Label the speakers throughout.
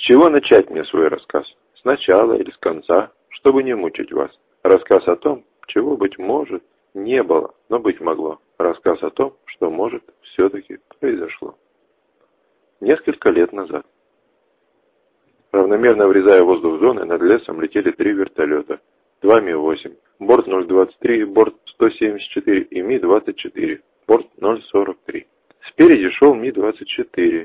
Speaker 1: чего начать мне свой рассказ? С начала или с конца, чтобы не мучить вас? Рассказ о том, чего, быть может, не было, но быть могло. Рассказ о том, что, может, все-таки произошло. Несколько лет назад. Равномерно врезая воздух зоны, над лесом летели 3 вертолета. 2 Ми-8, борт 023, борт 174 и Ми-24, борт 043. Спереди шел Ми-24.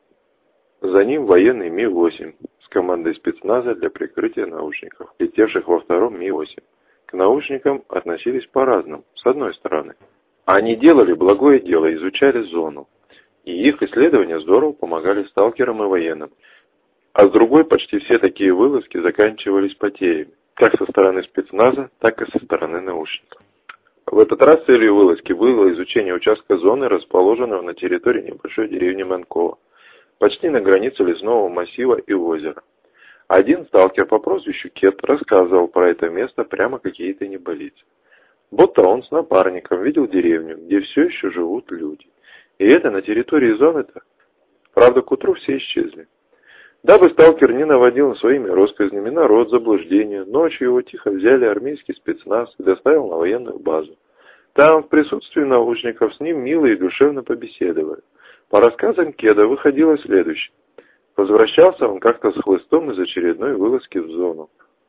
Speaker 1: За ним военный Ми-8 с командой спецназа для прикрытия наушников, летевших во втором Ми-8. К наушникам относились по-разному. С одной стороны, они делали благое дело, изучали зону. И их исследования здорово помогали сталкерам и военным. А с другой, почти все такие вылазки заканчивались потерями, как со стороны спецназа, так и со стороны наушников. В этот раз целью вылазки было изучение участка зоны, расположенного на территории небольшой деревни Манково, почти на границе лесного массива и озера. Один сталкер по прозвищу Кет рассказывал про это место прямо какие-то небылицы. Будто он с напарником видел деревню, где все еще живут люди. И это на территории зоны-то. Правда, к утру все исчезли. Дабы сталкер не наводил своими россказнями народ заблуждения, ночью его тихо взяли армейский спецназ и доставил на военную базу. Там, в присутствии наушников, с ним мило и душевно побеседовали. По рассказам Кеда выходило следующее. Возвращался он как-то с хлыстом из очередной вылазки в зону.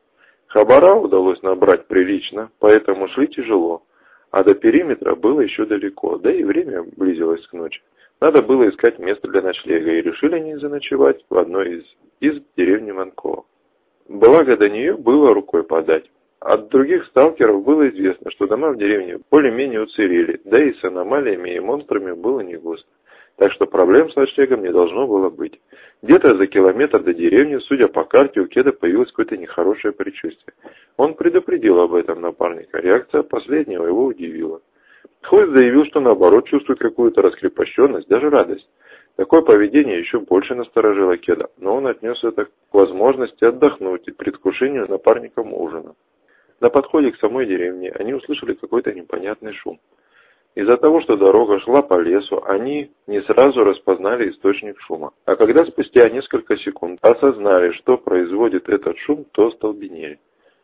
Speaker 1: Хабара удалось набрать прилично, поэтому шли тяжело, а до периметра было еще далеко, да и время близилось к ночи. Надо было искать место для ночлега, и решили они заночевать в одной из деревни Манково. Благо до нее было рукой подать. От других сталкеров было известно, что дома в деревне более-менее уцелели, да и с аномалиями и монстрами было не густо. Так что проблем с ночлегом не должно было быть. Где-то за километр до деревни, судя по карте, у Кеда появилось какое-то нехорошее предчувствие. Он предупредил об этом напарника. Реакция последнего его удивила. Хлыст заявил, что наоборот чувствует какую-то раскрепощенность, даже радость. Такое поведение еще больше насторожило Кеда, но он отнес это к возможности отдохнуть и предвкушению напарником ужина. На подходе к самой деревне они услышали какой-то непонятный шум. Из-за того, что дорога шла по лесу, они не сразу распознали источник шума. А когда спустя несколько секунд осознали, что производит этот шум, то остолбенели.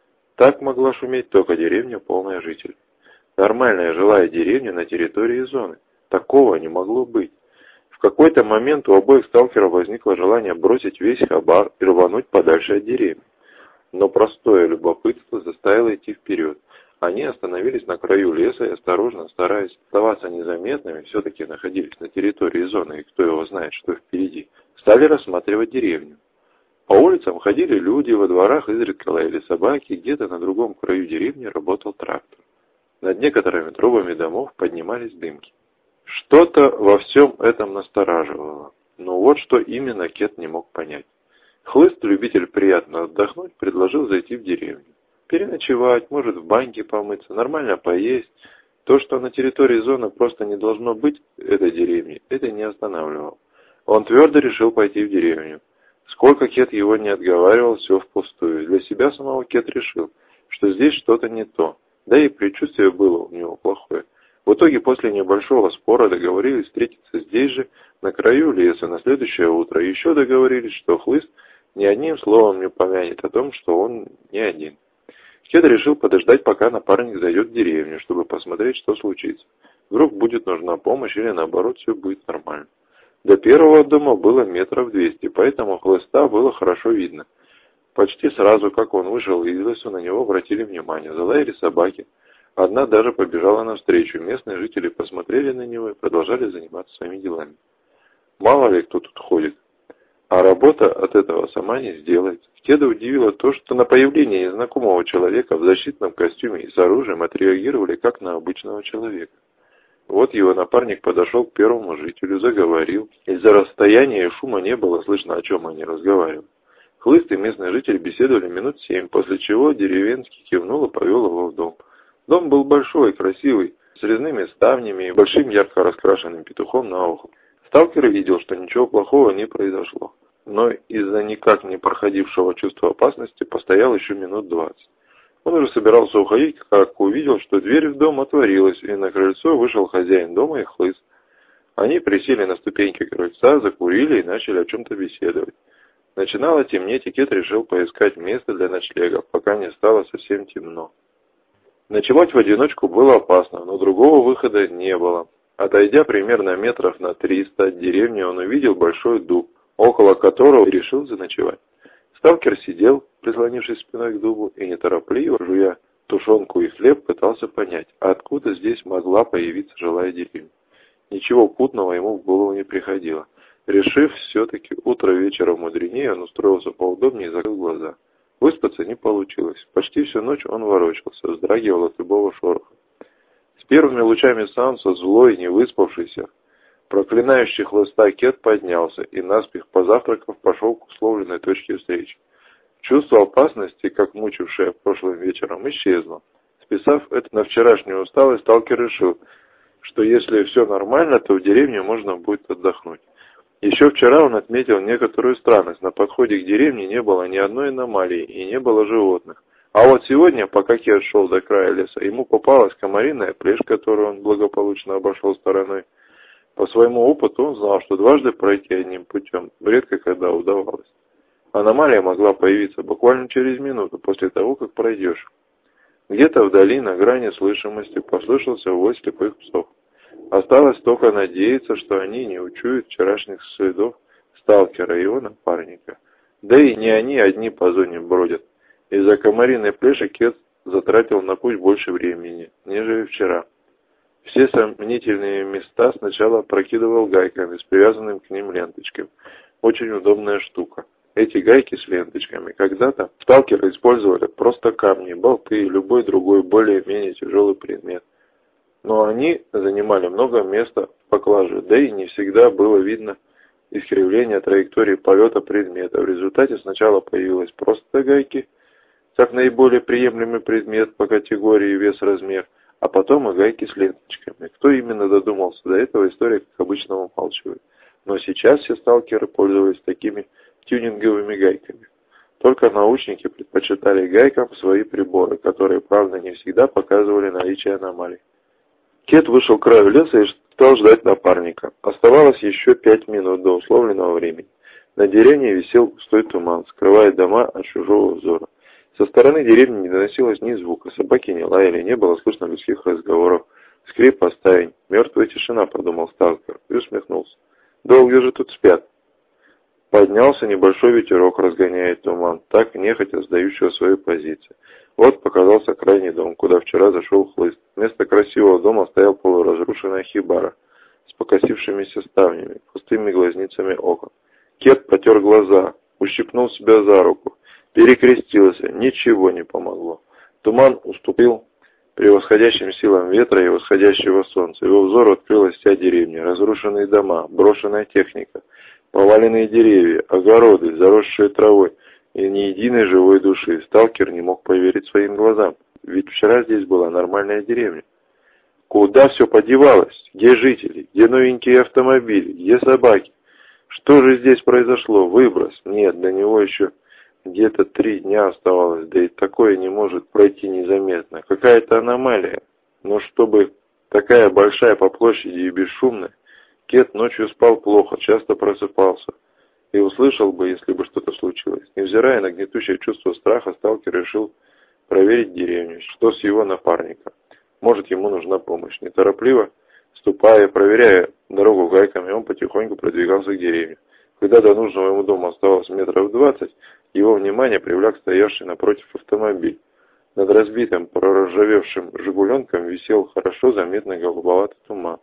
Speaker 1: Так могла шуметь только деревня, полная жителей. Нормальная жилая деревня на территории зоны. Такого не могло быть. В какой-то момент у обоих сталкеров возникло желание бросить весь хабар и рвануть подальше от деревни. Но простое любопытство заставило идти вперед. Они остановились на краю леса и осторожно, стараясь оставаться незаметными, все-таки находились на территории зоны, и кто его знает, что впереди, стали рассматривать деревню. По улицам ходили люди, во дворах изредка лаяли собаки, где-то на другом краю деревни работал трактор. Над некоторыми трубами домов поднимались дымки. Что-то во всем этом настораживало, но вот что именно Кет не мог понять. Хлыст, любитель приятно отдохнуть, предложил зайти в деревню. Переночевать, может в баньке помыться, нормально поесть. То, что на территории зоны просто не должно быть этой деревни, это не останавливало. Он твердо решил пойти в деревню. Сколько Кет его не отговаривал, все впустую. Для себя самого Кет решил, что здесь что-то не то. Да и предчувствие было у него плохое. В итоге после небольшого спора договорились встретиться здесь же, на краю леса, на следующее утро. Еще договорились, что Хлыст ни одним словом не упомянет о том, что он не один. Кед решил подождать, пока напарник зайдет в деревню, чтобы посмотреть, что случится. Вдруг будет нужна помощь или наоборот все будет нормально. До первого дома было метров 200, поэтому Хлыста было хорошо видно. Почти сразу, как он вышел из лесу, на него обратили внимание. Залаяли собаки. Одна даже побежала навстречу. Местные жители посмотрели на него и продолжали заниматься своими делами. Мало ли кто тут ходит. А работа от этого сама не сделается. Кеда удивило то, что на появление незнакомого человека в защитном костюме и с оружием отреагировали как на обычного человека. Вот его напарник подошел к первому жителю, заговорил. Из-за расстояния и шума не было слышно, о чем они разговаривали. Хлыст и местный житель беседовали минут 7, после чего деревенский кивнул и повел его в дом. Дом был большой, красивый, с резными ставнями и большим ярко раскрашенным петухом на ухо. Сталкер видел, что ничего плохого не произошло, но из-за никак не проходившего чувства опасности постоял еще минут 20. Он уже собирался уходить, как увидел, что дверь в дом отворилась, и на крыльцо вышел хозяин дома и Хлыст. Они присели на ступеньки крыльца, закурили и начали о чем-то беседовать. Начинало темнеть, и Кет решил поискать место для ночлега, пока не стало совсем темно. Ночевать в одиночку было опасно, но другого выхода не было. Отойдя примерно метров на 300 от деревни, он увидел большой дуб, около которого решил заночевать. Сталкер сидел, прислонившись спиной к дубу, и неторопливо, жуя тушенку и хлеб, пытался понять, откуда здесь могла появиться жилая деревня. Ничего путного ему в голову не приходило. Решив все-таки утро вечера мудренее, он устроился поудобнее и закрыл глаза. Выспаться не получилось. Почти всю ночь он ворочался, вздрагивал от любого шороха. С первыми лучами солнца, злой, не выспавшийся, проклинающий хлыста Кет поднялся и, наспех позавтракав, пошел к условленной точке встречи. Чувство опасности, как мучившее прошлым вечером, исчезло. Списав это на вчерашнюю усталость, сталкер решил, что если все нормально, то в деревне можно будет отдохнуть. Еще вчера он отметил некоторую странность. На подходе к деревне не было ни одной аномалии и не было животных. А вот сегодня, пока Кет шел до края леса, ему попалась комариная плешь, которую он благополучно обошел стороной. По своему опыту он знал, что дважды пройти одним путем редко когда удавалось. Аномалия могла появиться буквально через минуту после того, как пройдешь. Где-то вдали, на грани слышимости, послышался вой слепых псов. Осталось только надеяться, что они не учуют вчерашних следов сталкера и его напарника. Да и не они одни по зоне бродят. Из-за комариной плеши Кет затратил на путь больше времени, нежели вчера. Все сомнительные места сначала прокидывал гайками с привязанным к ним ленточками. Очень удобная штука. Эти гайки с ленточками когда-то сталкеры использовали просто камни, болты и любой другой более-менее тяжелый предмет. Но они занимали много места в поклаже, да и не всегда было видно искривление траектории полета предмета. В результате сначала появились просто гайки, как наиболее приемлемый предмет по категории вес-размер, а потом и гайки с ленточками. Кто именно додумался до этого, история, как обычно, умалчивает. Но сейчас все сталкеры пользовались такими тюнинговыми гайками. Только научники предпочитали гайкам свои приборы, которые, правда, не всегда показывали наличие аномалий. Кет вышел к краю леса и стал ждать напарника. Оставалось еще 5 минут до условленного времени. На деревне висел густой туман, скрывая дома от чужого взора. Со стороны деревни не доносилось ни звука, собаки не лаяли, не было слышно людских разговоров. Скрип стаень, мертвая тишина, подумал сталкер и усмехнулся. Долго же тут спят. Поднялся небольшой ветерок, разгоняя туман, так нехотя сдающего свою позицию. Вот показался крайний дом, куда вчера зашел хлыст. Вместо красивого дома стоял полуразрушенная хибара с покосившимися ставнями, пустыми глазницами окон. Кет потер глаза, ущипнул себя за руку, перекрестился, ничего не помогло. Туман уступил превосходящим силам ветра и восходящего солнца. Его взору открылась вся деревня, разрушенные дома, брошенная техника, поваленные деревья, огороды, заросшие травой, и ни единой живой души. Сталкер не мог поверить своим глазам, ведь вчера здесь была нормальная деревня. Куда все подевалось? Где жители? Где новенькие автомобили? Где собаки? Что же здесь произошло? Выброс? Нет, до него еще где-то 3 дня оставалось, да и такое не может пройти незаметно. Какая-то аномалия. Но чтобы такая большая по площади и бесшумная, Кет ночью спал плохо, часто просыпался. И услышал бы, если бы что-то случилось. Невзирая на гнетущее чувство страха, сталкер решил проверить деревню, что с его напарником. Может, ему нужна помощь. Неторопливо, ступая, проверяя дорогу гайками, он потихоньку продвигался к деревне. Когда до нужного ему дома оставалось метров 20, его внимание привлек стоявший напротив автомобиль. Над разбитым, проржавевшим «Жигуленком» висел хорошо заметный голубоватый туман.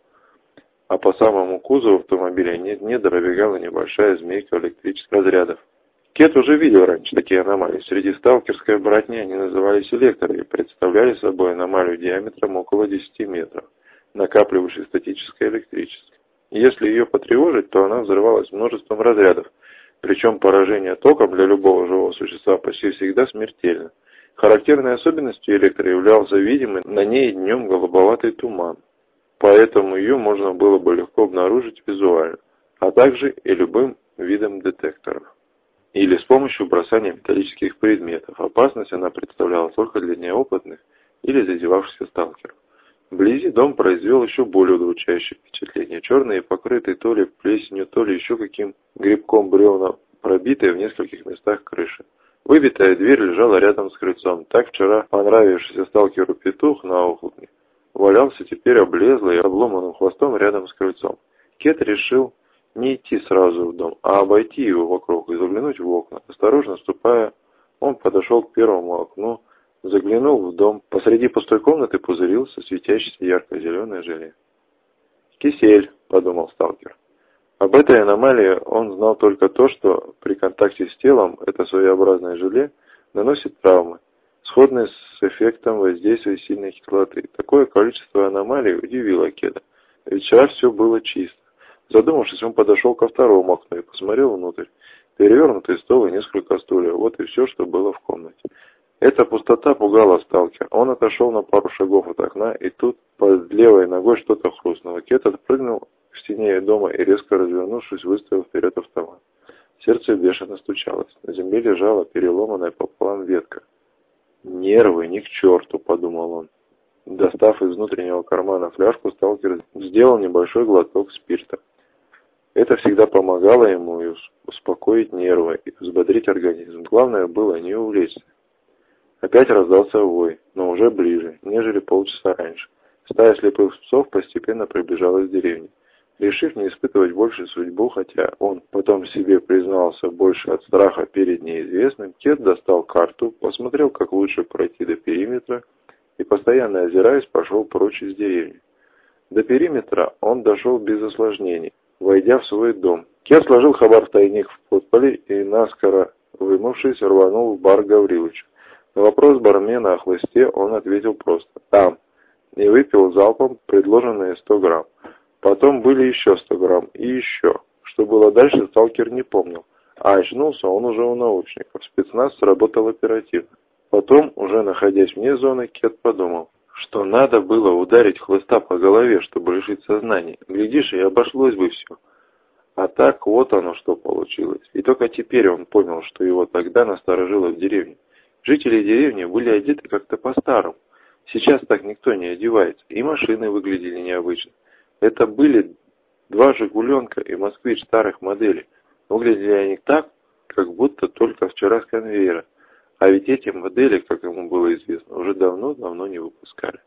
Speaker 1: А по самому кузову автомобиля не пробегала небольшая змейка электрических разрядов. Кет уже видел раньше такие аномалии. Среди сталкерской братни они назывались электоры и представляли собой аномалию диаметром около 10 метров, накапливающей статическое электричество. Если ее потревожить, то она взрывалась множеством разрядов, причем поражение током для любого живого существа почти всегда смертельно. Характерной особенностью электро являлся видимый на ней днем голубоватый туман. Поэтому ее можно было бы легко обнаружить визуально, а также и любым видом детекторов. Или с помощью бросания металлических предметов. Опасность она представляла только для неопытных или зазевавшихся сталкеров. Вблизи дом произвел еще более удручающее впечатление. Черные, покрытые то ли плесенью, то ли еще каким грибком бревна пробитая в нескольких местах крыша. Выбитая дверь лежала рядом с крыльцом. Так вчера понравившийся сталкеру петух на охотне валялся теперь облезлый и обломанным хвостом рядом с крыльцом. Кет решил не идти сразу в дом, а обойти его вокруг и заглянуть в окна. Осторожно ступая, он подошел к первому окну, заглянул в дом. Посреди пустой комнаты пузырился светящийся ярко-зеленое желе. «Кисель», — подумал сталкер. Об этой аномалии он знал только то, что при контакте с телом это своеобразное желе наносит травмы, сходные с эффектом воздействия сильной кислоты. Такое количество аномалий удивило Кеда, ведь вчера все было чисто. Задумавшись, он подошел ко второму окну и посмотрел внутрь. Перевернутый стол и несколько стульев. Вот и все, что было в комнате. Эта пустота пугала сталкера. Он отошел на пару шагов от окна, и тут под левой ногой что-то хрустнуло. Кет отпрыгнул к стене дома и, резко развернувшись, выставил вперед автомат. Сердце бешено стучалось. На земле лежала переломанная пополам ветка. «Нервы, ни к черту», — подумал он. Достав из внутреннего кармана фляжку, сталкер сделал небольшой глоток спирта. Это всегда помогало ему и успокоить нервы, и взбодрить организм. Главное было не увлечься. Опять раздался вой, но уже ближе, нежели полчаса раньше. Стая слепых псов постепенно приближалась к деревне. Решив не испытывать больше судьбу, хотя он потом себе признался больше от страха перед неизвестным, Кет достал карту, посмотрел, как лучше пройти до периметра и, постоянно озираясь, пошел прочь из деревни. До периметра он дошел без осложнений, войдя в свой дом. Кет сложил хабар в тайник в подполе и, наскоро вымывшись, рванул в бар Гаврилыча. На вопрос бармена о хлысте он ответил просто «там» и выпил залпом предложенные 100 грамм. Потом были еще 100 грамм и еще. Что было дальше, сталкер не помнил. А очнулся он уже у научников. Спецназ сработал оперативно. Потом, уже находясь вне зоны, Кет подумал, что надо было ударить хлыста по голове, чтобы лишить сознания. Глядишь, и обошлось бы все. А так вот оно что получилось. И только теперь он понял, что его тогда насторожило в деревне. Жители деревни были одеты как-то по-старому. Сейчас так никто не одевается. И машины выглядели необычно. Это были 2 «Жигуленка» и «Москвич» старых моделей. Выглядели они так, как будто только вчера с конвейера. А ведь эти модели, как ему было известно, уже давно-давно не выпускали.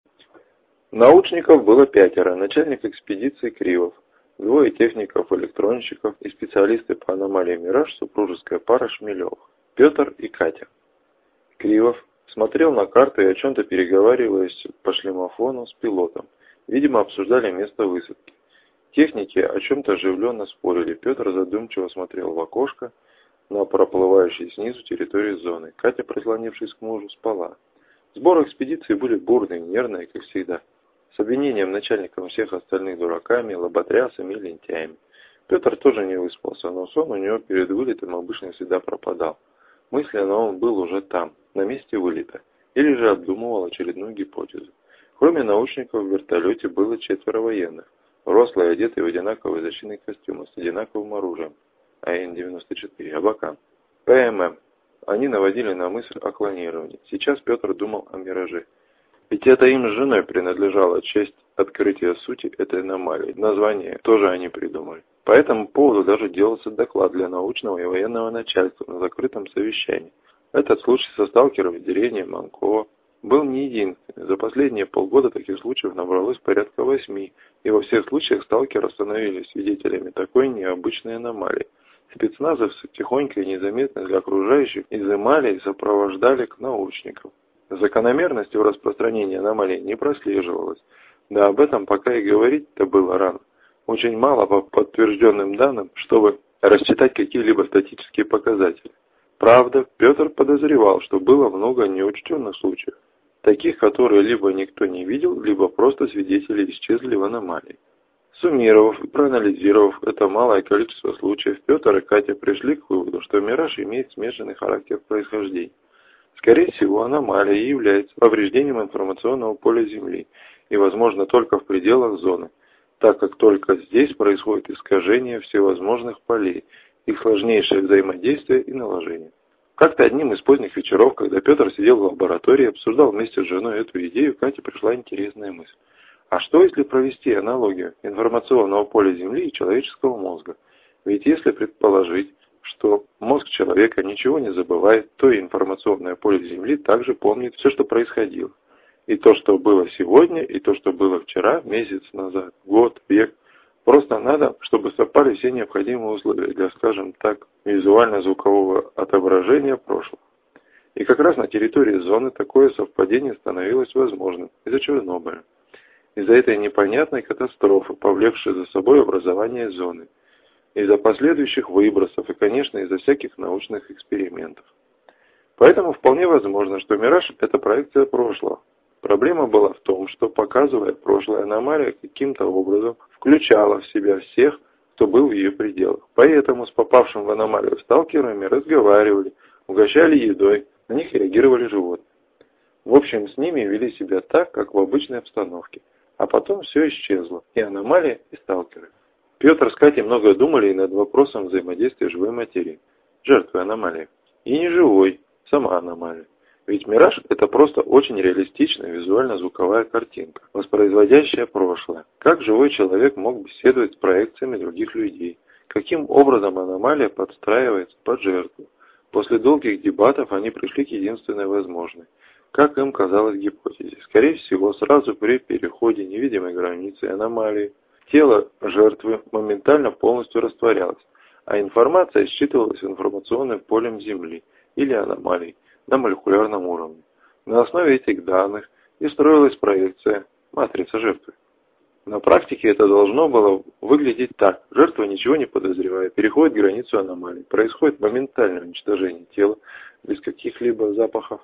Speaker 1: Научников было 5, начальник экспедиции Кривов, 2 техников-электронщиков и специалисты по аномалии «Мираж», супружеская пара Шмелевых, Петр и Катя. Кривов смотрел на карту и о чем-то переговариваясь по шлемофону с пилотом. Видимо, обсуждали место высадки. Техники о чем-то оживленно спорили. Петр задумчиво смотрел в окошко на проплывающей снизу территории зоны. Катя, прислонившись к мужу, спала. Сборы экспедиции были бурные, нервные, как всегда. С обвинением начальником всех остальных дураками, лоботрясами и лентяями. Петр тоже не выспался, но сон у него перед вылетом обычно всегда пропадал. Мысленно он был уже там, на месте вылета, или же обдумывал очередную гипотезу. Кроме научников в вертолете было 4 военных, рослые, одетые в одинаковые защитные костюмы с одинаковым оружием, АН-94, Абакан, ПММ. Они наводили на мысль о клонировании. Сейчас Петр думал о «Мираже». Ведь это им с женой принадлежала честь открытия сути этой аномалии. Название тоже они придумали. По этому поводу даже делался доклад для научного и военного начальства на закрытом совещании. Этот случай со сталкером в деревне Манково был не единственный. За последние полгода таких случаев набралось порядка 8, и во всех случаях сталкеры становились свидетелями такой необычной аномалии. Спецназовцы тихонько и незаметно для окружающих изымали и сопровождали к научникам. Закономерности в распространении аномалий не прослеживалось. Да об этом пока и говорить-то было рано. Очень мало по подтвержденным данным, чтобы рассчитать какие-либо статистические показатели. Правда, Петр подозревал, что было много неучтенных случаев, таких, которые либо никто не видел, либо просто свидетели исчезли в аномалии. Суммировав и проанализировав это малое количество случаев, Петр и Катя пришли к выводу, что «Мираж» имеет смешанный характер происхождения. Скорее всего, аномалия является повреждением информационного поля Земли и, возможно, только в пределах зоны, так как только здесь происходит искажение всевозможных полей, их сложнейшее взаимодействие и наложение. Как-то одним из поздних вечеров, когда Петр сидел в лаборатории и обсуждал вместе с женой эту идею, Кате пришла интересная мысль. А что если провести аналогию информационного поля Земли и человеческого мозга? Ведь если предположить, что мозг человека ничего не забывает, то и информационное поле Земли также помнит все, что происходило. И то, что было сегодня, и то, что было вчера, месяц назад, год, век. Просто надо, чтобы совпали все необходимые условия для, скажем так, визуально-звукового отображения прошлого. И как раз на территории зоны такое совпадение становилось возможным из-за Чернобыля. Из-за этой непонятной катастрофы, повлекшей за собой образование зоны. Из-за последующих выбросов и, конечно, из-за всяких научных экспериментов. Поэтому вполне возможно, что мираж – это проекция прошлого. Проблема была в том, что, показывая прошлое, аномалия каким-то образом включала в себя всех, кто был в ее пределах. Поэтому с попавшим в аномалию сталкерами разговаривали, угощали едой, на них реагировали животные. В общем, с ними вели себя так, как в обычной обстановке. А потом все исчезло, и аномалия, и сталкеры. Петр с Катей много думали и над вопросом взаимодействия живой материи, жертвы аномалии, и не живой, сама аномалия. Ведь мираж – это просто очень реалистичная визуально-звуковая картинка, воспроизводящая прошлое. Как живой человек мог беседовать с проекциями других людей? Каким образом аномалия подстраивается под жертву? После долгих дебатов они пришли к единственной возможной, как им казалось, гипотезе. Скорее всего, сразу при переходе невидимой границы аномалии тело жертвы моментально полностью растворялось, а информация считывалась информационным полем Земли или аномалий на молекулярном уровне. На основе этих данных и строилась проекция, матрица жертвы. На практике это должно было выглядеть так. Жертва, ничего не подозревая, переходит границу аномалии. Происходит моментальное уничтожение тела без каких-либо запахов.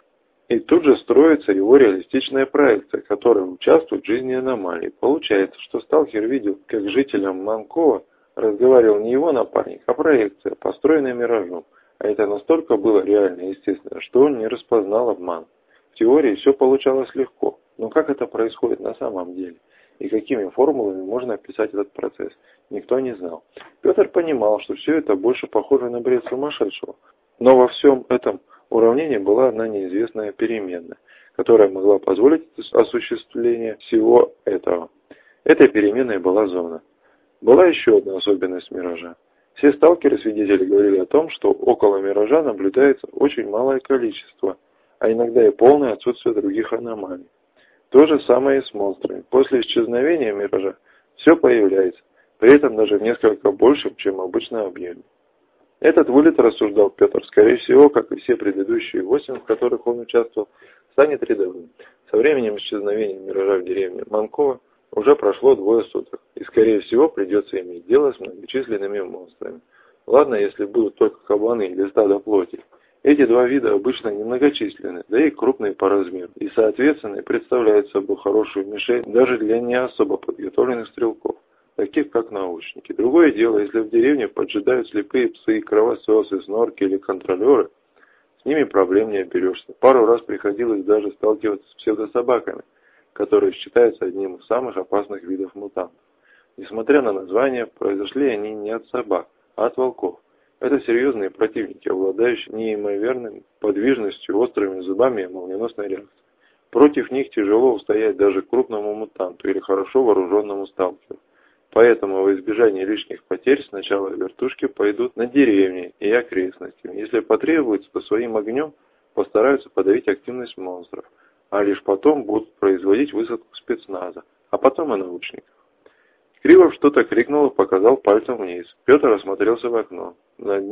Speaker 1: И тут же строится его реалистичная проекция, которая участвует в жизни аномалии. Получается, что сталкер видел, как жителям Манкова разговаривал не его напарник, а проекция, построенная миражом. А это настолько было реально и естественно, что он не распознал обман. В теории все получалось легко, но как это происходит на самом деле? И какими формулами можно описать этот процесс, никто не знал. Петр понимал, что все это больше похоже на бред сумасшедшего. Но во всем этом уравнении была одна неизвестная переменная, которая могла позволить осуществление всего этого. Этой переменной была зона. Была еще одна особенность миража. Все сталкеры-свидетели говорили о том, что около миража наблюдается очень малое количество, а иногда и полное отсутствие других аномалий. То же самое и с монстрами. После исчезновения миража все появляется, при этом даже в несколько большем, чем обычно объеме. Этот вылет, рассуждал Петр, скорее всего, как и все предыдущие 8, в которых он участвовал, станет рядовым. Со временем исчезновения миража в деревне Манкова уже прошло 2 суток, и скорее всего придется иметь дело с многочисленными монстрами. Ладно, если будут только кабаны или стадо плоти. Эти 2 вида обычно немногочисленны, да и крупные по размеру, и соответственно представляют собой хорошую мишень даже для не особо подготовленных стрелков, таких как научники. Другое дело, если в деревне поджидают слепые псы, кровососы, снорки или контролеры, с ними проблем не оберешься. Пару раз приходилось даже сталкиваться с псевдособаками, которые считаются одним из самых опасных видов мутантов. Несмотря на название, произошли они не от собак, а от волков. Это серьезные противники, обладающие неимоверной подвижностью, острыми зубами и молниеносной реакцией. Против них тяжело устоять даже крупному мутанту или хорошо вооруженному сталкеру. Поэтому во избежание лишних потерь сначала вертушки пойдут на деревни и окрестности. Если потребуется, то своим огнем постараются подавить активность монстров, а лишь потом будут производить высадку спецназа, а потом и научников. Кривов что-то крикнул и показал пальцем вниз. Петр осмотрелся в окно. Под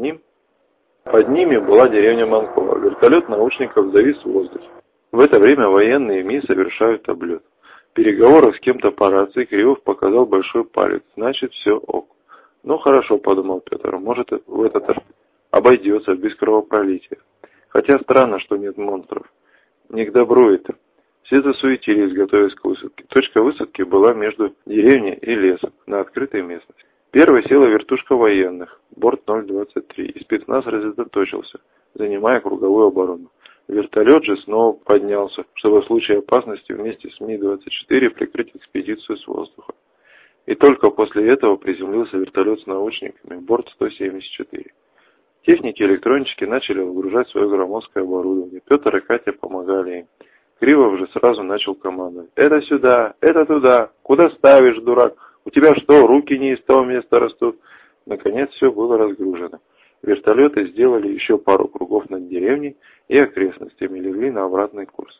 Speaker 1: ними была деревня Манкова. Вертолет научников завис в воздухе. В это время военные МИ совершают облет. В переговорах с кем-то по рации Кривов показал большой палец. Значит, все ок. Ну хорошо, подумал Петр, может в этот раз обойдется без кровопролития. Хотя странно, что нет монстров. Не к добру это. Все засуетились, готовясь к высадке. Точка высадки была между деревней и лесом, на открытой местности. Первой села вертушка военных, борт 023, и спецназ рассредоточился, занимая круговую оборону. Вертолет же снова поднялся, чтобы в случае опасности вместе с Ми-24 прикрыть экспедицию с воздуха. И только после этого приземлился вертолет с научниками, борт 174. Техники и электронщики начали выгружать свое громоздкое оборудование. Петр и Катя помогали им. Кривов же сразу начал командовать. «Это сюда, это туда, куда ставишь, дурак? У тебя что, руки не из того места растут?» Наконец все было разгружено. Вертолеты сделали еще пару кругов над деревней и окрестностями, легли на обратный курс.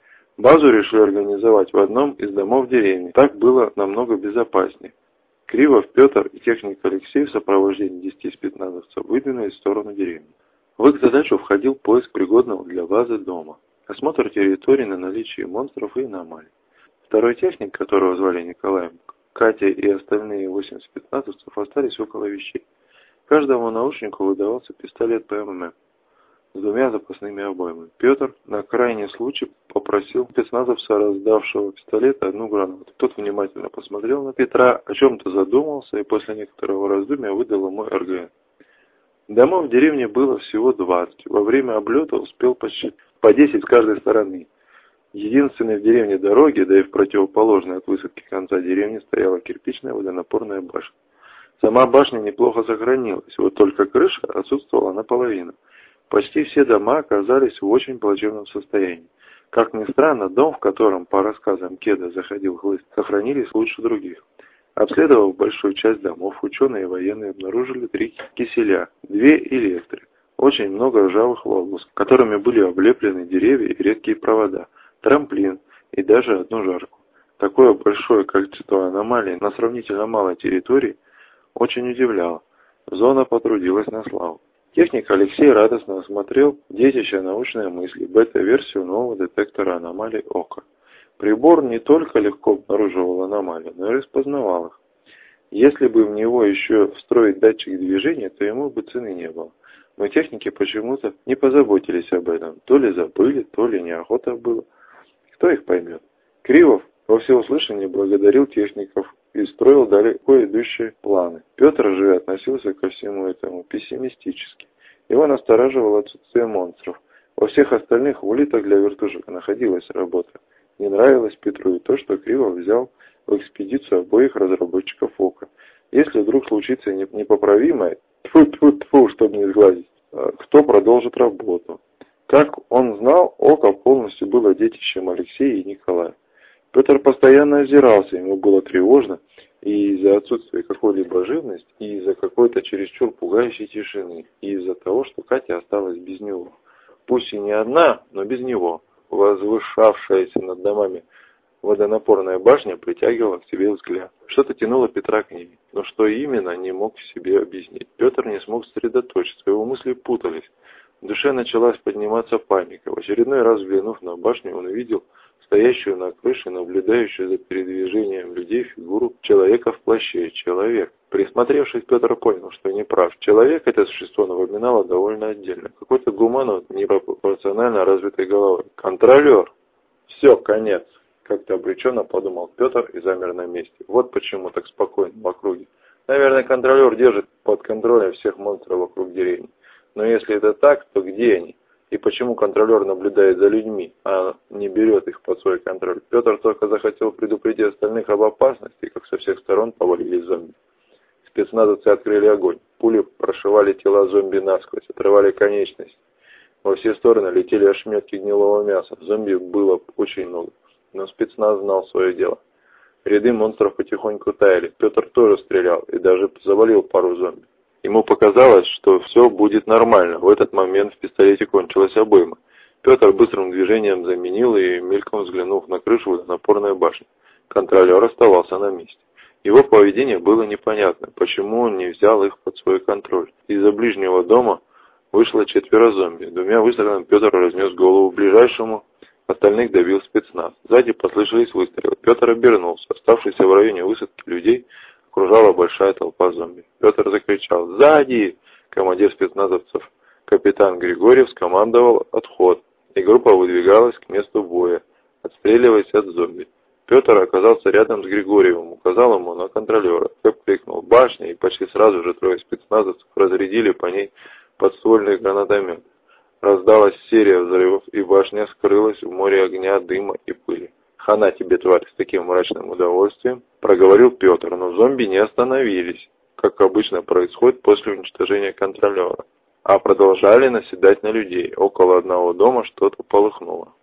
Speaker 1: Базу решили организовать в одном из домов деревни. Так было намного безопаснее. Кривов, Петр и техник Алексей в сопровождении 10 спецназовцев выдвинулись в сторону деревни. В их задачу входил поиск пригодного для базы дома, осмотр территории на наличие монстров и аномалий. Второй техник, которого звали Николаем, Катя и остальные 8 спецназовцев остались около вещей. Каждому наушнику выдавался пистолет ПММ с 2 запасными обоймами. Петр на крайний случай попросил спецназовца, раздавшего пистолет, 1 гранату. Тот внимательно посмотрел на Петра, о чем-то задумался и после некоторого раздумья выдал ему РГН. Домов в деревне было всего 20. Во время облета успел почти по 10 с каждой стороны. Единственной в деревне дороги, да и в противоположной от высадки конца деревни, стояла кирпичная водонапорная башня. Сама башня неплохо сохранилась, вот только крыша отсутствовала наполовину. Почти все дома оказались в очень плачевном состоянии. Как ни странно, дом, в котором, по рассказам Кеда, заходил Хлыст, сохранились лучше других. Обследовав большую часть домов, ученые и военные обнаружили 3 киселя, 2 электры, очень много ржавых волос, которыми были облеплены деревья и редкие провода, трамплин и даже 1 жарку. Такое большое количество аномалий на сравнительно малой территории очень удивляло. Зона потрудилась на славу. Техник Алексей радостно осмотрел детище научной мысли, бета-версию нового детектора аномалий ОКО. Прибор не только легко обнаруживал аномалии, но и распознавал их. Если бы в него еще встроить датчик движения, то ему бы цены не было. Но техники почему-то не позаботились об этом. То ли забыли, то ли неохота было. Кто их поймет? Кривов во всеуслышание благодарил техников и строил далеко идущие планы. Петр же относился ко всему этому пессимистически. Его настораживало отсутствие монстров. Во всех остальных улиток для вертушек находилась работа. Не нравилось Петру и то, что Кривов взял в экспедицию обоих разработчиков ОКО. Если вдруг случится непоправимое, тьфу-тьфу-тьфу, чтобы не сгладить, кто продолжит работу? Как он знал, ОКО полностью было детищем Алексея и Николая. Петр постоянно озирался, ему было тревожно и из-за отсутствия какой-либо живности, и из-за какой-то чересчур пугающей тишины, и из-за того, что Катя осталась без него. Пусть и не одна, но без него. Возвышавшаяся над домами водонапорная башня притягивала к себе взгляд. Что-то тянуло Петра к ней, но что именно, не мог себе объяснить. Петр не смог сосредоточиться, его мысли путались. В душе началась подниматься паника. В очередной раз взглянув на башню, он увидел стоящую на крыше, наблюдающую за передвижением людей фигуру человека в плаще. Человек. Присмотревшись, Петр понял, что не прав. Человек это существо напоминало довольно отдельно. Какой-то гуманоид непропорционально развитой головой. Контролер. Все, конец. Как-то обреченно подумал Петр и замер на месте. Вот почему так спокойно в округе. Наверное, контролер держит под контролем всех монстров вокруг деревни. Но если это так, то где они? И почему контролер наблюдает за людьми, а не берет их под свой контроль? Петр только захотел предупредить остальных об опасности, как со всех сторон повалились зомби. Спецназовцы открыли огонь. Пули прошивали тела зомби насквозь, отрывали конечности. Во все стороны летели ошметки гнилого мяса. Зомби было очень много, но спецназ знал свое дело. Ряды монстров потихоньку таяли. Петр тоже стрелял и даже завалил пару зомби. Ему показалось, что все будет нормально. В этот момент в пистолете кончилась обойма. Петр быстрым движением заменил и, мельком взглянув на крышу водонапорной башни. Контролер оставался на месте. Его поведение было непонятно, почему он не взял их под свой контроль. Из-за ближнего дома вышло 4 зомби. 2 выстрелами Петр разнес голову ближайшему, остальных добил спецназ. Сзади послышались выстрелы. Петр обернулся. Оставшиеся в районе высадки людей окружала большая толпа зомби. Петр закричал: «Сзади!» Командир спецназовцев, капитан Григорьев, скомандовал отход, и группа выдвигалась к месту боя, отстреливаясь от зомби. Петр оказался рядом с Григорьевым, указал ему на контролера. Тот крикнул «Башня!» и почти сразу же 3 спецназовцев разрядили по ней подствольный гранатомет. Раздалась серия взрывов, и башня скрылась в море огня, дыма и пыли. «Хана тебе, тварь!» — с таким мрачным удовольствием проговорил Петр, но зомби не остановились, как обычно происходит после уничтожения контролера, а продолжали наседать на людей. Около одного дома что-то полыхнуло.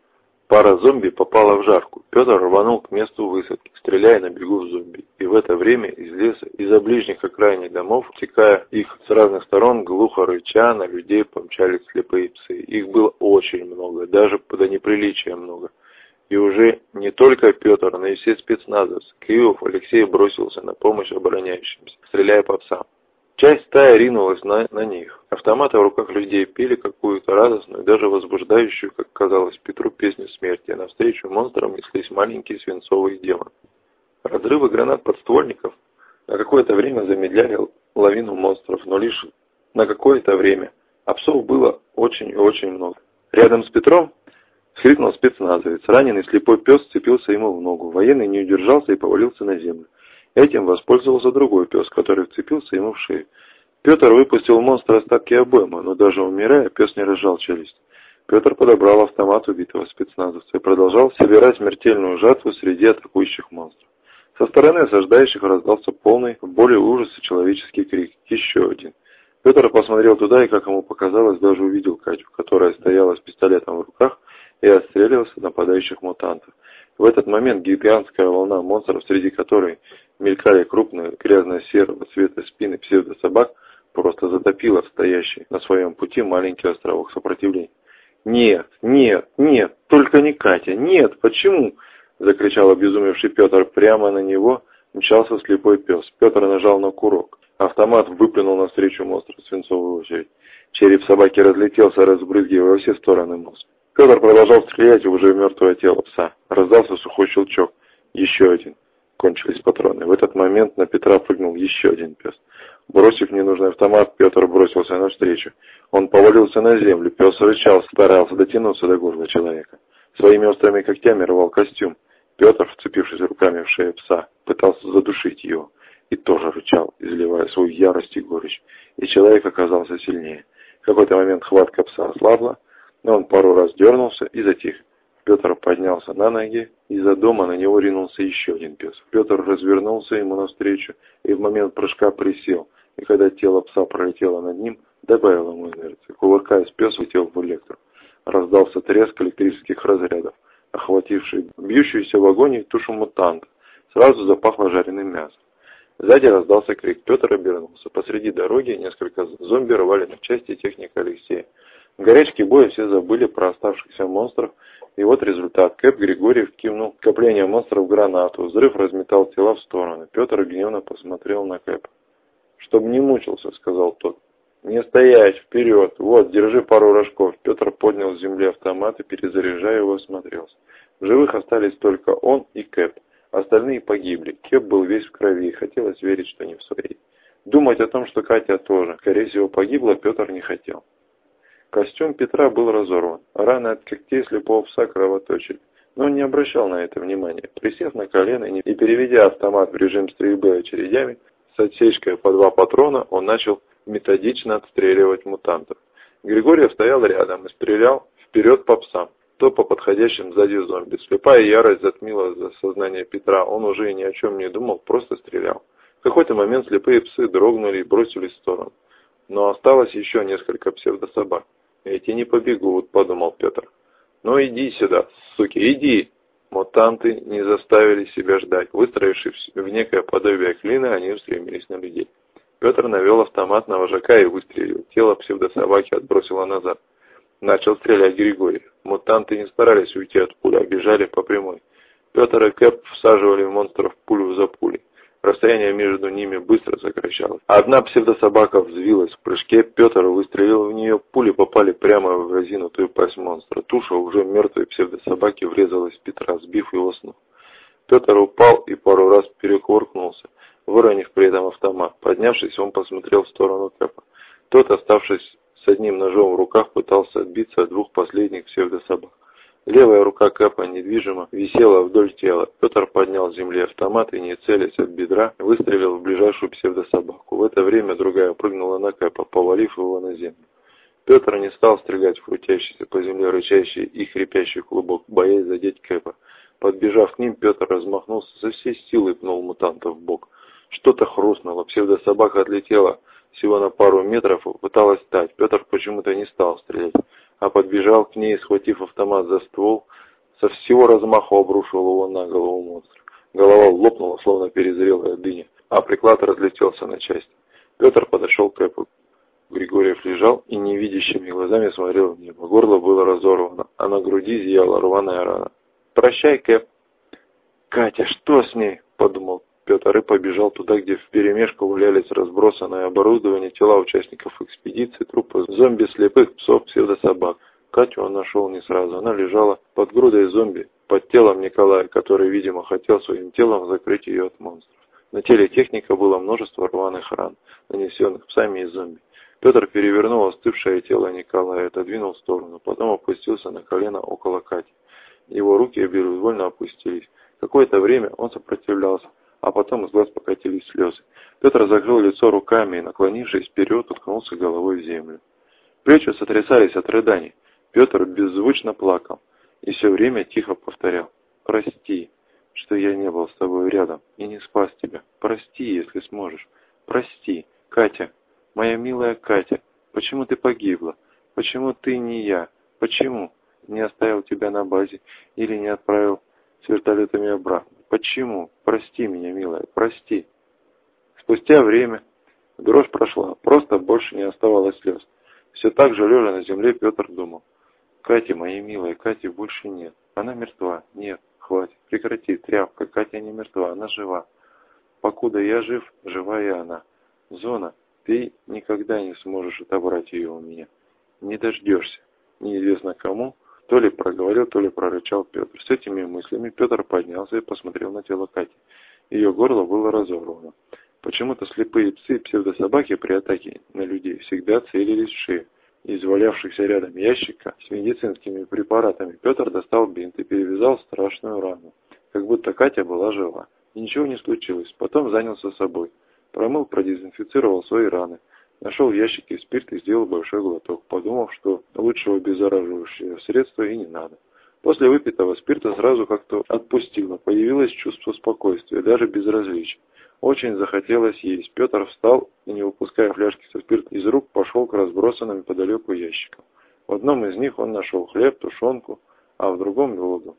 Speaker 1: Пара зомби попала в жарку. Петр рванул к месту высадки, стреляя на бегу в зомби. И в это время из леса, из-за ближних окраинных домов, текая их с разных сторон, глухо рыча, на людей помчались слепые псы. Их было очень много, даже до неприличия много. И уже не только Петр, но и все спецназовцы. Кривов Алексей бросился на помощь обороняющимся, стреляя по псам. Часть стаи ринулась на них. Автоматы в руках людей пели какую-то радостную, даже возбуждающую, как казалось Петру, песню смерти, а навстречу монстрам неслись маленькие свинцовые демоны. Разрывы гранат подствольников на какое-то время замедляли лавину монстров, но лишь на какое-то время, а псов было очень и очень много. Рядом с Петром вскрикнул спецназовец. Раненый слепой пес вцепился ему в ногу. Военный не удержался и повалился на землю. Этим воспользовался другой пес, который вцепился ему в шею. Петр выпустил в монстра остатки обойма, но даже умирая, пес не разжал челюсть. Петр подобрал автомат убитого спецназовца и продолжал собирать смертельную жатву среди атакующих монстров. Со стороны осаждающих раздался полный боли и ужаса человеческий крик. Еще один. Петр посмотрел туда и, как ему показалось, даже увидел Катю, которая стояла с пистолетом в руках и отстреливалась от нападающих мутантов. В этот момент гигантская волна монстров, среди которой мелькали крупные грязно-серого цвета спины псевдособак, просто затопила стоящий на своем пути маленький островок сопротивления. «Нет, нет, нет, только не Катя, нет, почему?» — закричал обезумевший Петр. Прямо на него мчался слепой пес. Петр нажал на курок. Автомат выплюнул навстречу монстру свинцовую очередь. Череп собаки разлетелся, разбрызгивая во все стороны мозг. Петр продолжал стрелять уже в мертвое тело пса. Раздался сухой щелчок. Еще один. Кончились патроны. В этот момент на Петра прыгнул еще один пес. Бросив ненужный автомат, Петр бросился навстречу. Он повалился на землю. Пес рычал, старался дотянуться до горла человека. Своими острыми когтями рвал костюм. Петр, вцепившись руками в шею пса, пытался задушить его. И тоже рычал, изливая свою ярость и горечь. И человек оказался сильнее. В какой-то момент хватка пса ослабла, но он пару раз дернулся и затих. Петр поднялся на ноги, и из-за дома на него ринулся еще один пес. Петр развернулся ему навстречу и в момент прыжка присел, и когда тело пса пролетело над ним, добавил ему инерции. Кувыркаясь, пес улетел в электро. Раздался треск электрических разрядов, охвативший бьющуюся в агонии тушу мутанта. Сразу запахло жареным мясом. Сзади раздался крик. Петр обернулся. Посреди дороги несколько зомби рвали на части техника Алексея. В горячке боя все забыли про оставшихся монстров. И вот результат. Кэп Григорьев кинул скопление монстров в гранату. Взрыв разметал тела в стороны. Петр гневно посмотрел на Кэпа. «Чтоб не мучился», — сказал тот. «Не стоять, вперед! Вот, держи пару рожков». Петр поднял с земли автомат и, перезаряжая его, осмотрелся. В живых остались только он и Кэп. Остальные погибли. Кэп был весь в крови и хотелось верить, что не в своей. Думать о том, что Катя тоже, скорее всего, погибла, Петр не хотел. Костюм Петра был разорван. Раны от когтей слепого пса кровоточили. Но он не обращал на это внимания. Присев на колено и переведя автомат в режим стрельбы очередями, с отсечкой по 2 патрона, он начал методично отстреливать мутантов. Григорьев стоял рядом и стрелял вперед по псам, то по подходящим сзади зомби. Слепая ярость затмила сознание Петра. Он уже ни о чем не думал, просто стрелял. В какой-то момент слепые псы дрогнули и бросились в сторону. Но осталось еще несколько псевдособак. «Эти не побегут», — подумал Петр. «Ну иди сюда, суки, иди!» Мутанты не заставили себя ждать. Выстроившись в некое подобие клина, они устремились на людей. Петр навел автомат на вожака и выстрелил. Тело псевдособаки отбросило назад. Начал стрелять Григорий. Мутанты не старались уйти от пули, а бежали по прямой. Петр и Кэп всаживали монстров пулю за пулей. Расстояние между ними быстро сокращалось. Одна псевдособака взвилась в прыжке. Петр выстрелил в нее. Пули попали прямо в разинутую пасть монстра. Туша уже мертвой псевдособаки врезалась в Петра, сбив его с ног. Петр упал и пару раз перекувыркнулся, выронив при этом автомат. Поднявшись, он посмотрел в сторону Кэпа. Тот, оставшись с одним ножом в руках, пытался отбиться от 2 последних псевдособак. Левая рука Кэпа недвижимо висела вдоль тела. Петр поднял с земли автомат и, не целясь от бедра, выстрелил в ближайшую псевдособаку. В это время другая прыгнула на Кэпа, повалив его на землю. Петр не стал стрелять в крутящийся по земле рычащий и хрипящий клубок, боясь задеть Кэпа. Подбежав к ним, Петр размахнулся со всей силы и пнул мутанта в бок. Что-то хрустнуло, псевдособака отлетела всего на пару метров и пыталась встать. Петр почему-то не стал стрелять, а подбежал к ней, схватив автомат за ствол,
Speaker 2: со всего размаху обрушил его на голову монстра. Голова лопнула, словно перезрелая дыня, а приклад разлетелся на части. Петр подошел к Кэпу. Григорьев лежал и невидящими глазами смотрел в небо. Горло было разорвано, а на груди зияла рваная рана. «Прощай, Кэп!» «Катя, что с ней?» – подумал Петр и побежал туда, где вперемешку валялись разбросанное оборудование, тела участников экспедиции, трупы зомби, слепых псов, псевдособак. Катю он нашел не сразу. Она лежала под грудой зомби, под телом Николая, который, видимо, хотел своим телом закрыть ее от монстров. На теле техника было множество рваных ран, нанесенных псами и зомби. Петр перевернул остывшее тело Николая и отодвинул в сторону, потом опустился на колено около Кати. Его руки безвольно опустились. Какое-то время он сопротивлялся, а потом из глаз покатились слезы. Петр закрыл лицо руками и, наклонившись вперед, уткнулся головой в землю. Плечи сотрясались от рыданий. Петр беззвучно плакал и все время тихо повторял: «Прости, что я не был с тобой рядом и не спас тебя. Прости, если сможешь. Прости, Катя, моя милая Катя, почему ты погибла? Почему ты не я? Почему не оставил тебя на базе или не отправил с вертолетами обратно? Почему? Прости меня, милая, прости». Спустя время дрожь прошла, просто больше не оставалось слез. Все так же, лежа на земле, Петр думал: «Кати, моей милой, Кати больше нет. Она мертва. Нет, хватит, прекрати, тряпка, Катя не мертва, она жива. Покуда я жив, жива и она. Зона, ты никогда не сможешь отобрать ее у меня. Не дождешься». Неизвестно кому, то ли проговорил, то ли прорычал Петр. С этими мыслями Петр поднялся и посмотрел на тело Кати. Ее горло было разорвано. Почему-то слепые псы и псевдособаки при атаке на людей всегда целились в шею. Из валявшихся рядом ящика с медицинскими препаратами Петр достал бинт и перевязал страшную рану, как будто Катя была жива. И ничего не случилось. Потом занялся собой. Промыл, продезинфицировал свои раны. Нашел в ящике спирт и сделал большой глоток, подумав, что лучшего обеззараживающего средства и не надо. После выпитого спирта сразу как-то отпустило, появилось чувство спокойствия, даже безразличия. Очень захотелось есть. Петр встал и, не выпуская фляжки со спиртом из рук, пошел к разбросанным неподалеку ящикам. В одном из них он нашел хлеб, тушенку, а в другом воду.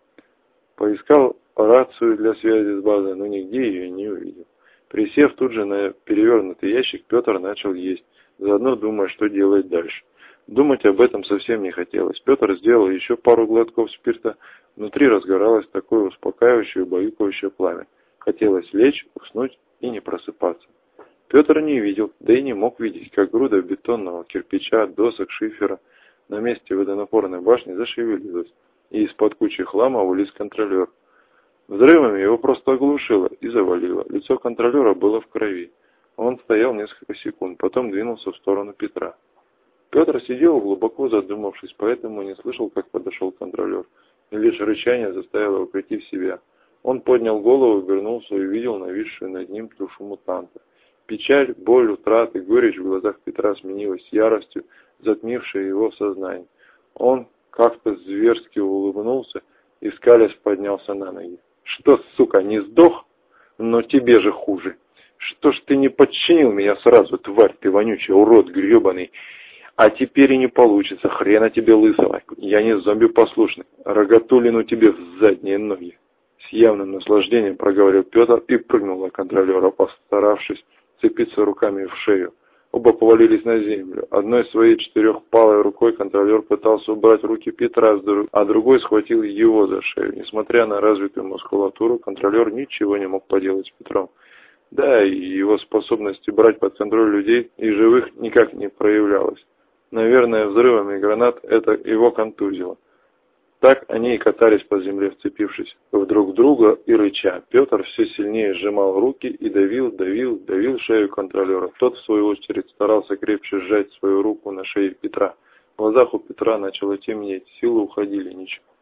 Speaker 2: Поискал рацию для связи с базой, но нигде ее не увидел. Присев тут же на перевернутый ящик, Петр начал есть, заодно думая, что делать дальше. Думать об этом совсем не хотелось. Петр сделал еще пару глотков спирта. Внутри разгоралось такое успокаивающее и убаюкивающее пламя. Хотелось лечь, уснуть и не просыпаться. Петр не видел, да и не мог видеть, как груда бетонного кирпича, досок, шифера на месте водонапорной башни зашевелилась, и из-под кучи хлама вылез контролер. Взрывами его просто оглушило и завалило. Лицо контролера было в крови. Он стоял несколько секунд, потом двинулся в сторону Петра. Петр сидел, глубоко задумавшись, поэтому не слышал, как подошел контролер. И лишь рычание заставило его прийти в себя. Он поднял голову, вернулся и увидел нависшую над ним тушу мутанта. Печаль, боль, утраты, горечь в глазах Петра сменилась яростью, затмившей его в сознании. Он как-то зверски улыбнулся и, скалясь, поднялся на ноги. «Что, сука, не сдох? Но тебе же хуже. Что ж ты не подчинил меня сразу, тварь ты вонючий, урод гребаный? А теперь и не получится, хрена тебе лысого. Я не зомби послушный, рогатулину тебе в задние ноги». С явным наслаждением проговорил Петр и прыгнул на контролера, постаравшись цепиться руками в шею. Оба повалились на землю. Одной своей четырехпалой рукой контролер пытался убрать руки Петра, а другой схватил его за шею. Несмотря на развитую мускулатуру, контролер ничего не мог поделать с Петром. Да, и его способность брать под контроль людей и живых никак не проявлялась. Наверное, взрывами гранат это его контузило. Так они и катались по земле, вцепившись друг в друга и рыча. Петр все сильнее сжимал руки и давил шею контролера. Тот, в свою очередь, старался крепче сжать свою руку на шее Петра. В глазах у Петра начало темнеть, силы уходили.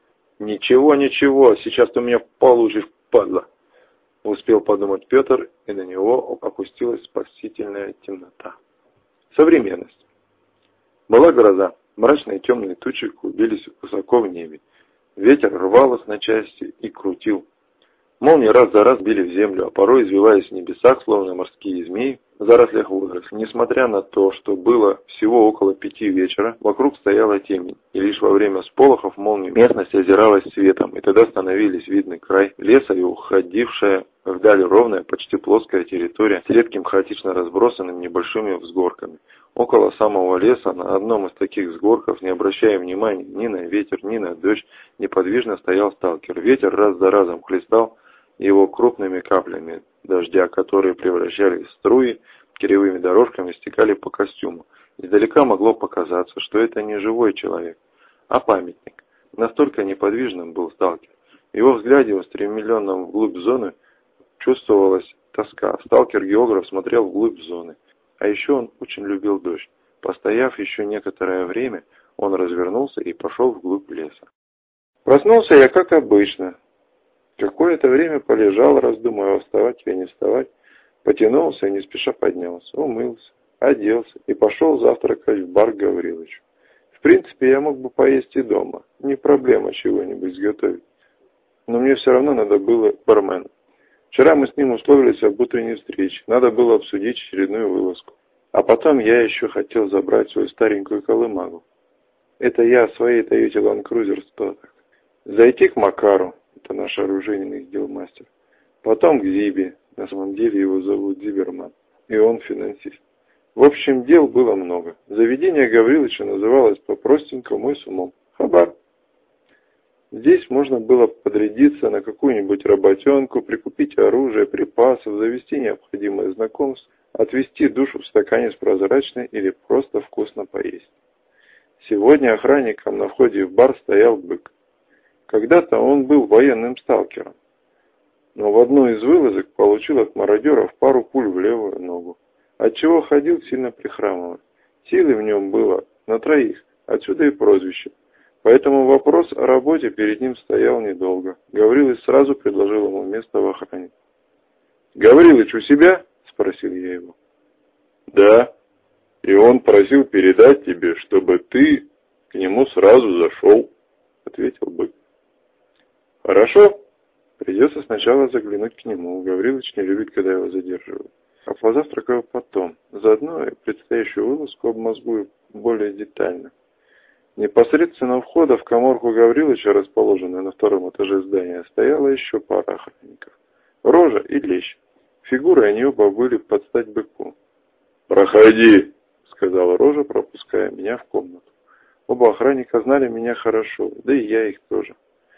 Speaker 2: Ничего, сейчас ты у меня получишь, падла. Успел подумать Петр, и на него опустилась спасительная темнота. Современность. Была гроза. Мрачные темные тучи клубились высоко в небе. Ветер рвал их на части и крутил. Молнии раз за раз били в землю, а порой, извиваясь в небесах, словно морские змеи, в зарослях водорослей. Несмотря на то, что было всего около 5 вечера, вокруг стояла темень, и лишь во время сполохов молний местность озиралась светом, и тогда становились видны край леса и уходившая вдаль ровная, почти плоская территория с редким хаотично разбросанными небольшими взгорками. Около самого леса, на одном из таких взгорков, не обращая внимания ни на ветер, ни на дождь, неподвижно стоял сталкер. Ветер раз за разом хлестал его крупными каплями дождя, которые превращались в струи, кривыми дорожками стекали по костюму. Издалека могло показаться, что это не живой человек, а памятник. Настолько неподвижным был сталкер. В его взгляде, устремленном вглубь зоны, чувствовалась тоска. Сталкер-географ смотрел вглубь зоны. А еще он очень любил дождь. Постояв еще некоторое время, он развернулся и пошел вглубь леса. Проснулся я, как обычно. Какое-то время полежал, раздумывая, вставать или не вставать. Потянулся и не спеша поднялся, умылся, оделся и пошел завтракать в бар к Гаврилычу. В принципе, я мог бы поесть и дома. Не проблема чего-нибудь сготовить. Но мне все равно надо было бармена. Вчера мы с ним условились об утренней встрече. Надо было обсудить очередную вылазку. А потом я еще хотел забрать свою старенькую колымагу. Это я о своей Тойоте Land Cruiser 100. Зайти к Макару, это наш оружейный делмастер. Потом к Зибе, на самом деле его зовут Зиберман, и он финансист. В общем, дел было много. Заведение Гаврилыча называлось по-простенькому «Мой с умом» — Хабар. Здесь можно было подрядиться на какую-нибудь работенку, прикупить оружие, припасов, завести необходимое знакомство, отвести душу в стакане с прозрачной или просто вкусно поесть. Сегодня охранником на входе в бар стоял бык. Когда-то он был военным сталкером, но в одну из вылазок получил от мародеров пару пуль в левую ногу, отчего ходил сильно прихрамывая. Силы в нем было на 3, отсюда и прозвище. Поэтому вопрос о работе перед ним стоял недолго. Гаврилыч сразу предложил ему место в охране. «Гаврилыч у себя?» — спросил я его. «Да, и он просил передать тебе, чтобы ты к нему сразу зашел», — ответил бык. «Хорошо, придется сначала заглянуть к нему. Гаврилыч не любит, когда его задерживают. А позавтракаю потом. Заодно и предстоящую вылазку обмозгую более детально». Непосредственно у входа в каморку Гаврилыча, расположенную на 2-м этаже здания, стояла еще пара охранников. Рожа и Лещ. Фигуры они оба были под стать быку. «Проходи», — сказала Рожа, пропуская меня в комнату. Оба охранника знали меня хорошо, да и я их тоже.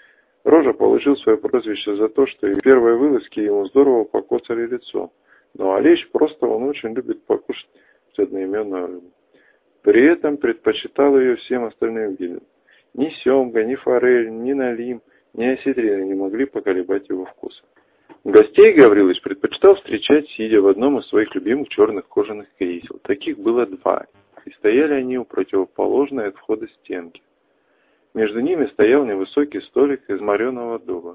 Speaker 2: Рожа получил свое прозвище за то, что в первой вылазке ему здорово покоцали лицо. Ну а Лещ просто он очень любит покушать одноименную рыбу. При этом предпочитал ее всем остальным видам. Ни семга, ни форель, ни налим, ни осетрина не могли поколебать его вкуса. Гостей Гаврилыч предпочитал встречать, сидя в одном из своих любимых черных кожаных кресел. Таких было 2, и стояли они у противоположной от входа стенки. Между ними стоял невысокий столик из мореного дуба.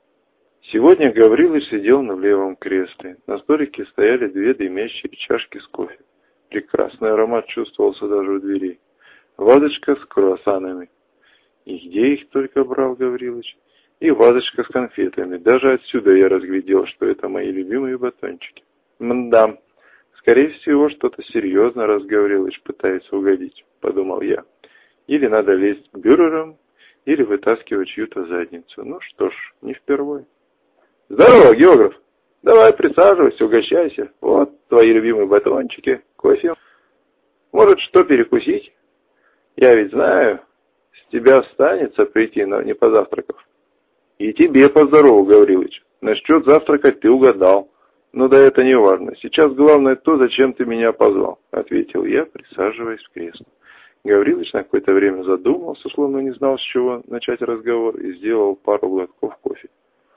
Speaker 2: Сегодня Гаврилыч сидел на левом кресле. На столике стояли 2 дымящие чашки с кофе. Прекрасный аромат чувствовался даже у дверей. Вазочка с круассанами. И где их только брал Гаврилыч? И вазочка с конфетами. Даже отсюда я разглядел, что это мои любимые батончики. Мда, скорее всего, что-то серьезно, раз Гаврилыч пытается угодить, подумал я. Или надо лезть к бюрерам, или вытаскивать чью-то задницу. Ну что ж, не впервой. Здорово, географ! Давай присаживайся, угощайся. Вот твои любимые батончики, кофе. Может, что перекусить? Я ведь знаю, с тебя останется прийти, но не позавтракав. И тебе поздорову, Гаврилыч. Насчет завтрака ты угадал. Ну да это не важно. Сейчас главное то, зачем ты меня позвал, ответил я, присаживаясь в кресло. Гаврилыч на какое-то время задумался, словно не знал, с чего начать разговор, и сделал пару глотков кофе.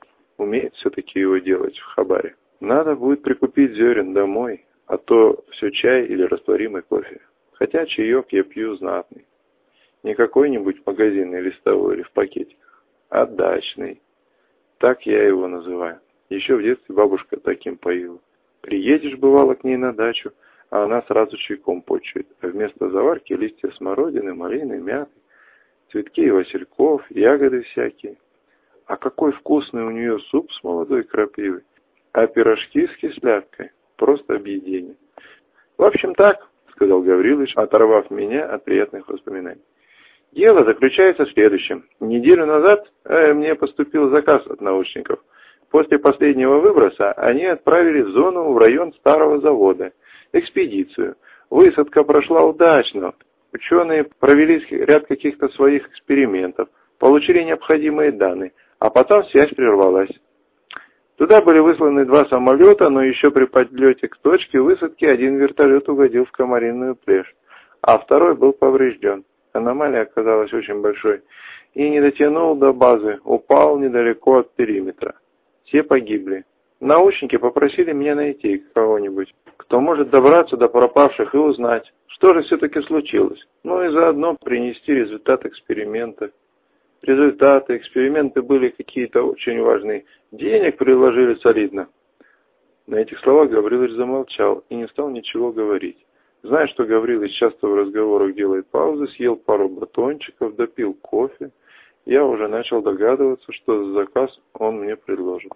Speaker 2: Умеет все-таки его делать в Хабаре. Надо будет прикупить зерен домой, а то все чай или растворимый кофе. Хотя чаек я пью знатный. Не какой-нибудь магазинный листовой или в пакетиках, а дачный. Так я его называю. Еще в детстве бабушка таким поила. Приедешь, бывало, к ней на дачу, а она сразу чайком почует. А вместо заварки листья смородины, малины, мяты, цветки и васильков, ягоды всякие.
Speaker 1: А какой вкусный у нее суп с молодой крапивой. А пирожки с кисляткой – просто объедение. В общем так, сказал Гаврилович, оторвав меня от приятных воспоминаний. Дело заключается в следующем. Неделю назад мне поступил заказ от научников. После последнего выброса они отправили в зону в район старого завода. Экспедицию. Высадка прошла удачно. Ученые провели ряд каких-то своих экспериментов, получили необходимые данные, а потом связь прервалась. Туда были высланы 2 самолета, но еще при подлете к точке высадки один вертолет угодил в комариную плешь, а второй был поврежден. Аномалия оказалась очень большой и не дотянул до базы, упал недалеко от периметра. Все погибли. Научники попросили меня найти кого-нибудь, кто может добраться до пропавших и узнать, что же все-таки случилось. Ну и заодно принести результат эксперимента. Результаты, эксперименты были какие-то очень важные. Денег приложили солидно. На этих словах Гаврилович замолчал и не стал ничего говорить. Зная, что Гаврилович часто в разговорах делает паузы, съел пару батончиков, допил кофе. Я уже начал догадываться, что за заказ он мне предложит.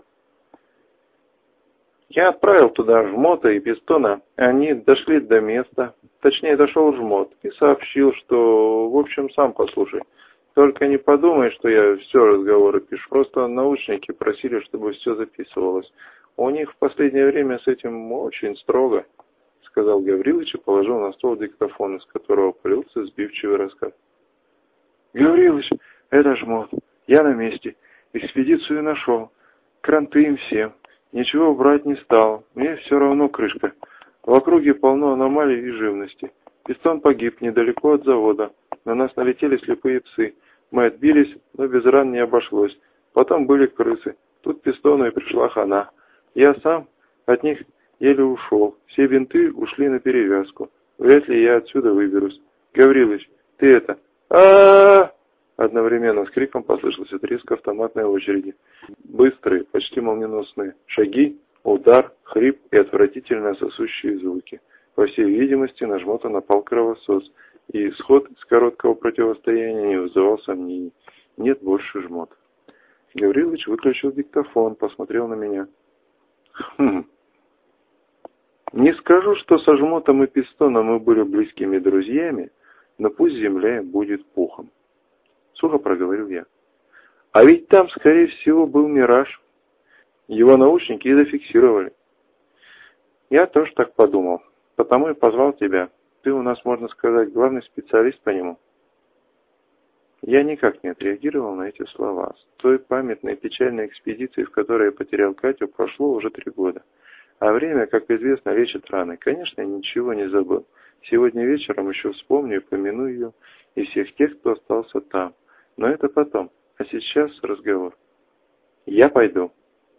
Speaker 1: Я отправил туда жмота и пистона. Они дошли до места. Точнее, дошел жмот и сообщил, что, в общем, сам послушай. Только не подумай, что я все разговоры пишу. Просто научники просили, чтобы все записывалось. У них в последнее время с этим очень строго, сказал Гаврилович и положил на стол диктофон, из которого полился сбивчивый рассказ. Гаврилович, это жмот. Я на месте. Экспедицию нашел. Кранты им всем. Ничего брать не стал. Мне все равно крышка. В округе полно аномалий и живности. Пистон погиб недалеко от завода. На нас налетели слепые псы. Мы отбились, но без ран не обошлось. Потом были крысы. Тут пистону и пришла хана. Я сам от них еле ушел. Все бинты ушли на перевязку. Вряд ли я отсюда выберусь. Гаврилович, ты это... а Одновременно с криком послышался треск автоматной очереди. Быстрые, почти молниеносные шаги, удар, хрип и отвратительно сосущие звуки. По всей видимости, на жмота напал кровосос, и исход из короткого противостояния не вызывал сомнений. Нет больше жмота. Гаврилович выключил диктофон, посмотрел на меня. Не скажу, что со жмотом и пистоном мы были близкими друзьями, но пусть земля будет пухом. Сухо проговорил я. А ведь там, скорее всего, был мираж. Его научники и зафиксировали. Я тоже так подумал. Потому и позвал тебя. Ты у нас, можно сказать, главный специалист по нему. Я никак не отреагировал на эти слова. С той памятной печальной экспедиции, в которой я потерял Катю, прошло уже 3 года. А время, как известно, лечит раны. Конечно, я ничего не забыл. Сегодня вечером еще вспомню и помяну ее и всех тех, кто остался там. Но это потом. А сейчас разговор. Я пойду.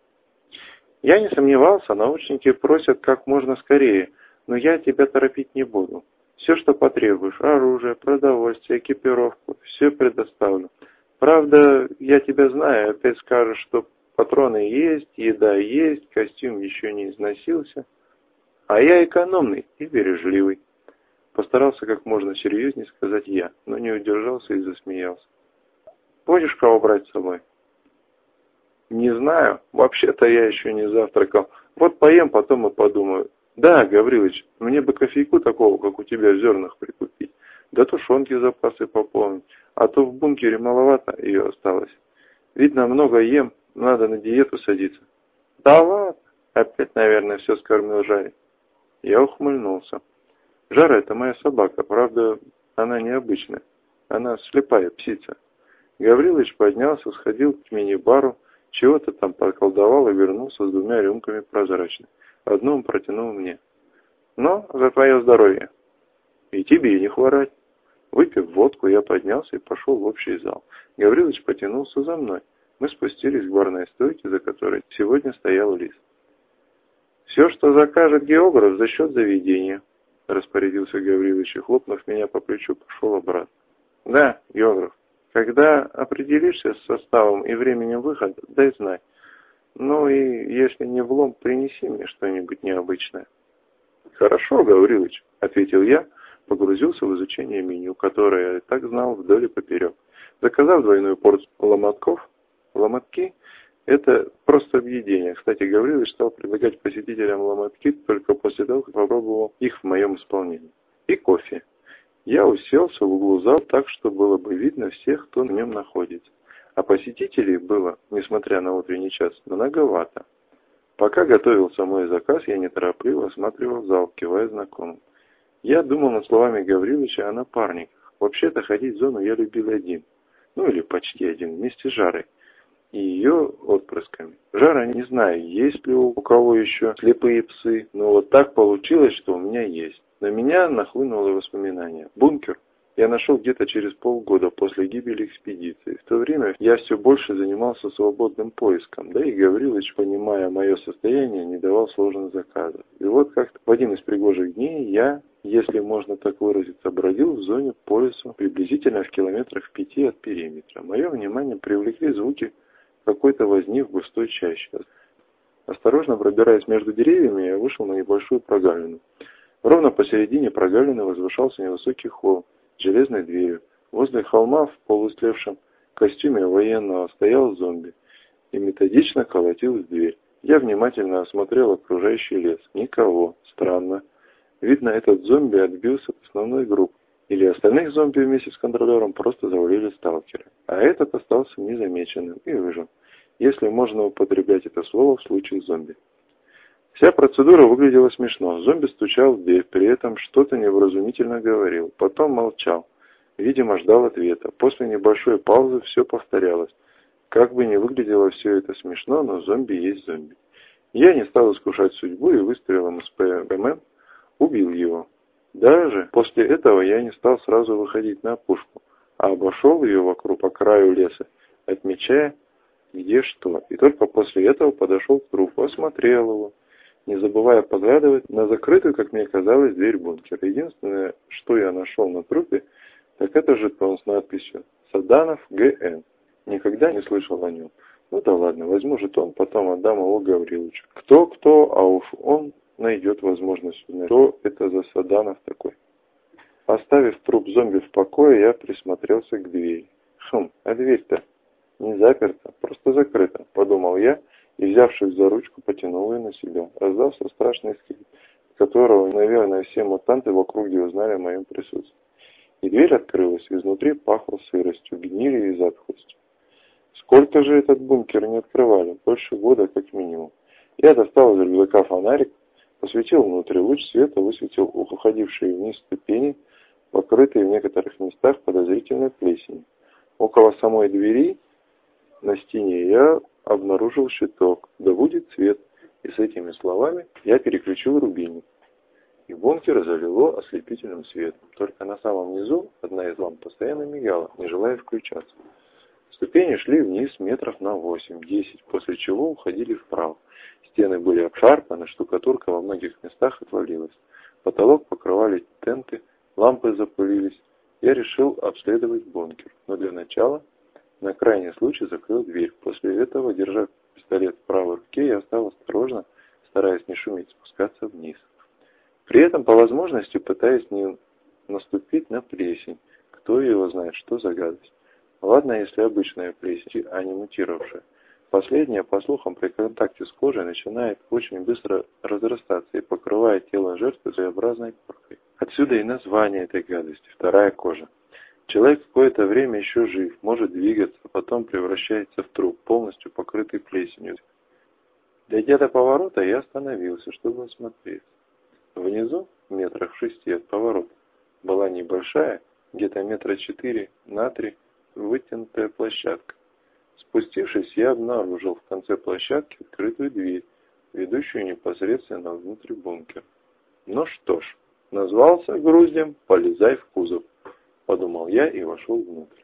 Speaker 1: Я не сомневался, научники просят как можно скорее, но я тебя торопить не буду. Все, что потребуешь, оружие, продовольствие, экипировку, все предоставлю. Правда, я тебя знаю, опять скажешь, что патроны есть, еда есть, костюм еще не износился. А я экономный и бережливый. Постарался как можно серьезнее сказать я, но не удержался и засмеялся. Будешь кого брать с собой? Не знаю. Вообще-то я еще не завтракал. Вот поем, потом и подумаю. Да, Гаврилович, мне бы кофейку такого, как у тебя в зернах, прикупить. Да тушенки запасы пополнить. А то в бункере маловато ее осталось. Видно, много ем, надо на диету садиться. Да ладно. Опять, наверное, все скормил Жаре. Я ухмыльнулся. Жара — это моя собака. Правда, она необычная. Она слепая птица. Гаврилович поднялся, сходил к мини-бару, чего-то там поколдовал и вернулся с 2 рюмками прозрачной. Одну он протянул мне. Но за твое здоровье. И тебе не хворать. Выпив водку, я поднялся и пошел в общий зал. Гаврилович потянулся за мной. Мы спустились к барной стойке, за которой сегодня стоял Лис. Все, что закажет географ, за счет заведения, распорядился Гаврилович и, хлопнув меня по плечу, пошел обратно. Да, географ. Когда определишься с составом и временем выхода, дай знать. Ну и если не влом, принеси мне что-нибудь необычное. Хорошо, Гаврилович, ответил я, погрузился в изучение меню, которое я так знал вдоль и поперек. Заказав 2 порцию ломотков, Ломотки – это просто объедение. Кстати, Гаврилович стал предлагать посетителям ломотки только после того, как попробовал их в моем исполнении. И кофе. Я уселся в углу зала так, что было бы видно всех, кто на нем находится. А посетителей было, несмотря на утренний час, многовато. Пока готовился мой заказ, я неторопливо осматривал зал, кивая знакомым. Я думал над словами Гавриловича о напарниках. Вообще-то ходить в зону я любил один. Ну или почти один, вместе с Жарой и ее отпрысками. Жара, не знаю, есть ли у кого еще слепые псы, но вот так получилось, что у меня есть. На меня нахлынуло воспоминание. Бункер я нашел где-то через полгода после гибели экспедиции. В то время я все больше занимался свободным поиском, да и Гаврилович, понимая мое состояние, не давал сложных заказов. И вот как-то в один из пригожих дней я, если можно так выразиться, бродил в зоне по лесу, приблизительно в километрах 5 от периметра. Мое внимание привлекли звуки какой-то возни в густой чаще. Осторожно пробираясь между деревьями, я вышел на небольшую прогалину. Ровно посередине прогалины возвышался невысокий холм с железной дверью. Возле холма в полуистлевшем костюме военного стоял зомби и методично колотил в дверь. Я внимательно осмотрел окружающий лес. Никого. Странно. Видно, этот зомби отбился от основной группы. Или остальных зомби вместе с контролером просто завалили сталкеры. А этот остался незамеченным и выжил. Если можно употреблять это слово в случае зомби. Вся процедура выглядела смешно. Зомби стучал в дверь, при этом что-то невразумительно говорил. Потом молчал. Видимо, ждал ответа. После небольшой паузы все повторялось. Как бы ни выглядело все это смешно, но зомби есть зомби. Я не стал искушать судьбу и выстрелом из ПМ убил его. Даже после этого я не стал сразу выходить на опушку, а обошел ее вокруг по краю леса, отмечая, где что. И только после этого подошел к трупу, осмотрел его, не забывая поглядывать на закрытую, как мне казалось, дверь бункера. Единственное, что я нашел на трупе, так это жетон с надписью «Саданов Г.Н». Никогда не слышал о нем. Ну да ладно, возьму жетон, потом отдам его Гавриловичу. Кто, а уж он найдет возможность узнать, что это за Саданов такой. Оставив труп зомби в покое, я присмотрелся к двери. А дверь-то не заперта, просто закрыта, подумал я, и, взявшись за ручку, потянул ее на себя. Раздался страшный скрип, которого, наверное, все мутанты в округе узнали о моем присутствии. И дверь открылась, изнутри пахло сыростью, гнилью и затхлостью. Сколько же этот бункер не открывали? Больше года, как минимум. Я достал из рюкзака фонарик, посветил внутрь, луч света высветил уходившие вниз ступени, покрытые в некоторых местах подозрительной плесенью. Около самой двери на стене я обнаружил щиток. Да будет свет. И с этими словами я переключил рубильник. И бункер залило ослепительным светом. Только на самом низу одна из ламп постоянно мигала, не желая включаться. Ступени шли вниз метров на 8-10, после чего уходили вправо. Стены были обшарпаны, штукатурка во многих местах отвалилась. Потолок покрывали тенты, лампы запылились. Я решил обследовать бункер, но для начала на крайний случай закрыл дверь. После этого, держа пистолет в правой руке, я стал осторожно, стараясь не шуметь, спускаться вниз. При этом, по возможности, пытаясь не наступить на плесень. Кто его знает, что за гадость. Ладно, если обычная плесень, а не мутировавшая. Последняя, по слухам, при контакте с кожей начинает очень быстро разрастаться и покрывает тело жертвы своеобразной коркой. Отсюда и название этой гадости – вторая кожа. Человек какое-то время еще жив, может двигаться, а потом превращается в труп, полностью покрытый плесенью. Дойдя до поворота, я остановился, чтобы осмотреться. Внизу, метрах в 6 от поворота, была небольшая, где-то метра 4 на 3, вытянутая площадка. Спустившись, я обнаружил в конце площадки открытую дверь, ведущую непосредственно внутрь бункера. Ну что ж, назвался груздем, полезай в кузов, подумал я и вошел внутрь.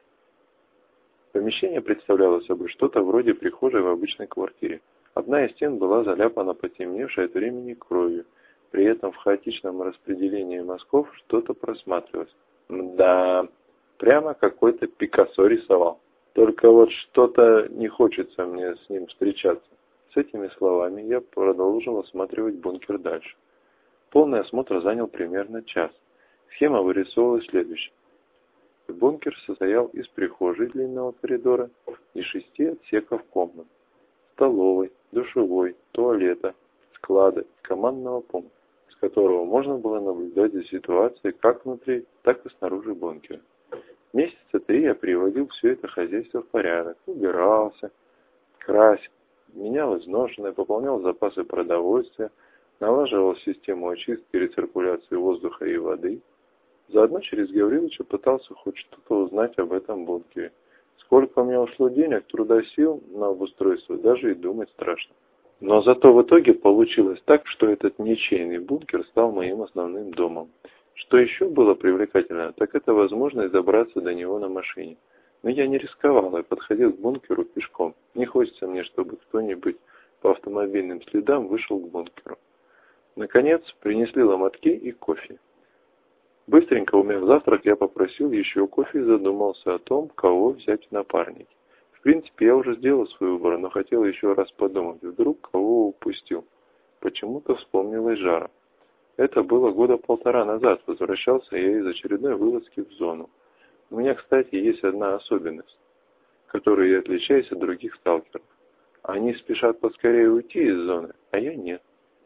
Speaker 1: Помещение представляло собой что-то вроде прихожей в обычной квартире. Одна из стен была заляпана потемневшей от времени кровью. При этом в хаотичном распределении мазков что-то просматривалось. Да, прямо какой-то Пикассо рисовал. Только вот что-то не хочется мне с ним встречаться. С этими словами я продолжил осматривать бункер дальше. Полный осмотр занял примерно час. Схема вырисовывалась следующая. Бункер состоял из прихожей длинного коридора и 6 отсеков комнат: столовой, душевой, туалета, склада, командного пункта, с которого можно было наблюдать за ситуацией как внутри, так и снаружи бункера. Месяца 3 я приводил все это хозяйство в порядок, убирался, красил, менял изношенное, пополнял запасы продовольствия, налаживал систему очистки и рециркуляции воздуха и воды. Заодно через Гавриловича пытался хоть что-то узнать об этом бункере. Сколько у меня ушло денег, труда, сил на обустройство, даже и думать страшно. Но зато в итоге получилось так, что этот ничейный бункер стал моим основным домом. Что еще было привлекательно, так это возможность добраться до него на машине. Но я не рисковал и подходил к бункеру пешком. Не хочется мне, чтобы кто-нибудь по автомобильным следам вышел к бункеру. Наконец, принесли ломотки и кофе. Быстренько умяв завтрак, я попросил еще кофе и задумался о том, кого взять в напарники. В принципе, я уже сделал свой выбор, но хотел еще раз подумать, вдруг кого упустил. Почему-то вспомнилась Жара. Это было 1.5 года назад, возвращался я из очередной вылазки в зону. У меня, кстати, есть одна особенность, которой я отличаюсь от других сталкеров. Они спешат поскорее уйти из зоны, а я нет.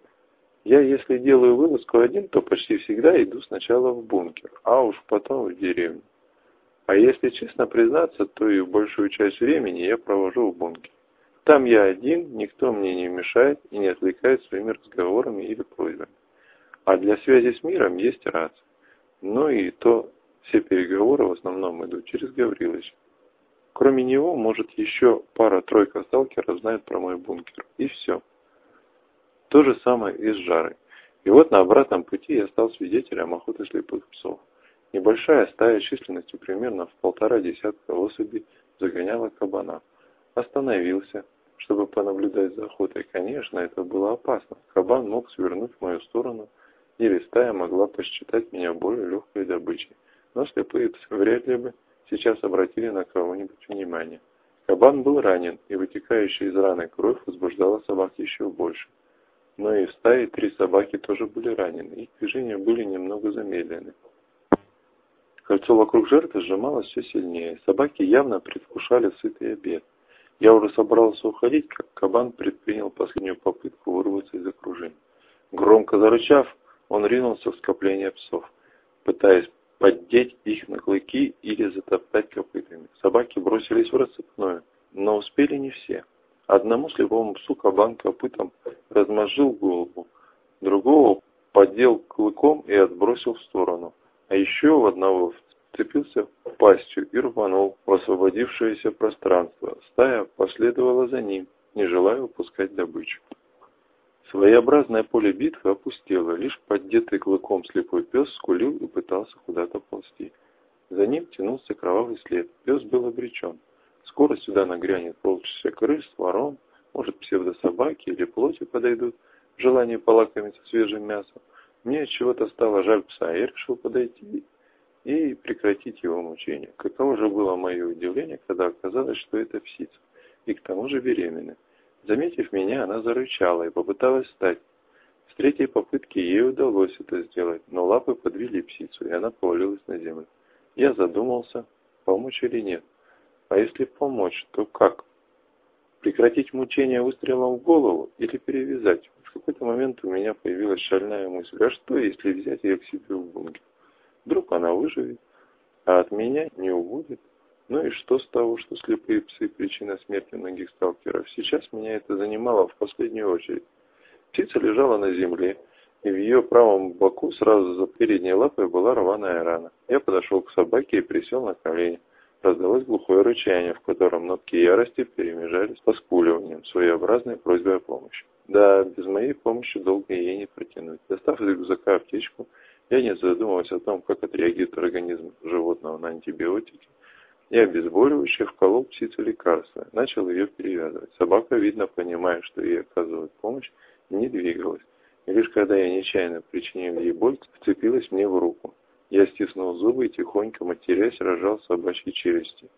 Speaker 1: Я, если делаю вылазку один, то почти всегда иду сначала в бункер, а уж потом в деревню. А если честно признаться, то и большую часть времени я провожу в бункере. Там я один, никто мне не мешает и не отвлекает своими разговорами или просьбами. А для связи с миром есть рация. Но и то все переговоры в основном идут через Гавриловича. Кроме него, может, еще пара-тройка сталкеров знают про мой бункер. И все. То же самое и с Жарой. И вот на обратном пути я стал свидетелем охоты слепых псов. Небольшая стая численностью примерно в 1,5 десятка особей загоняла кабана. Остановился, чтобы понаблюдать за охотой. Конечно, это было опасно. Кабан мог свернуть в мою сторону, или стая могла посчитать меня более легкой добычей. Но слепые псы вряд ли бы сейчас обратили на кого-нибудь внимание. Кабан был ранен, и вытекающая из раны кровь возбуждала собак еще больше. Но и в стае 3 собаки тоже были ранены, их движения были немного замедлены. Кольцо вокруг жертвы сжималось все сильнее, собаки явно предвкушали сытый обед. Я уже собрался уходить, как кабан предпринял последнюю попытку вырваться из окружения. Громко зарычав, он ринулся в скопление псов, пытаясь поддеть их на клыки или затоптать копытами. Собаки бросились в рассыпную, но успели не все. Одному слепому псу кабан копытом размозжил голову, другого поддел клыком и отбросил в сторону, а еще в одного вцепился пастью и рванул в освободившееся пространство. Стая последовала за ним, не желая упускать добычу. Своеобразное поле битвы опустело, лишь поддетый клыком слепой пес скулил и пытался куда-то ползти. За ним тянулся кровавый след, пес был обречен. Скоро сюда нагрянет полчища крыс, ворон, может псевдособаки или плоти подойдут в желании полакомиться свежим мясом. Мне от чего-то стало жаль пса, я решил подойти и прекратить его мучение. Каково же было мое удивление, когда оказалось, что это псица, и к тому же беременная. Заметив меня, она зарычала и попыталась встать. С 3-й попытки ей удалось это сделать, но лапы подвели псицу, и она повалилась на землю. Я задумался, помочь или нет. А если помочь, то как? Прекратить мучение выстрелом в голову или перевязать? В какой-то момент у меня появилась шальная мысль, а что, если взять ее к себе в бункер? Вдруг она выживет, а от меня не убудет? Ну и что с того, что слепые псы – причина смерти многих сталкеров? Сейчас меня это занимало в последнюю очередь. Птица лежала на земле, и в ее правом боку сразу за передней лапой была рваная рана. Я подошел к собаке и присел на колени. Раздалось глухое рычание, в котором нотки ярости перемежались с поскуливанием, своеобразной просьбой о помощи. Да, без моей помощи долго ей не протянуть. Достав из рюкзака аптечку, я, не задумываясь о том, как отреагирует организм животного на антибиотики, и обезболивающее вколол птице лекарство, начал ее перевязывать. Собака, видно, понимая, что ей оказывают помощь, не двигалась. И лишь когда я нечаянно причинил ей боль, вцепилась мне в руку. Я стиснул зубы и тихонько, матерясь, разжал собачьи челюсти.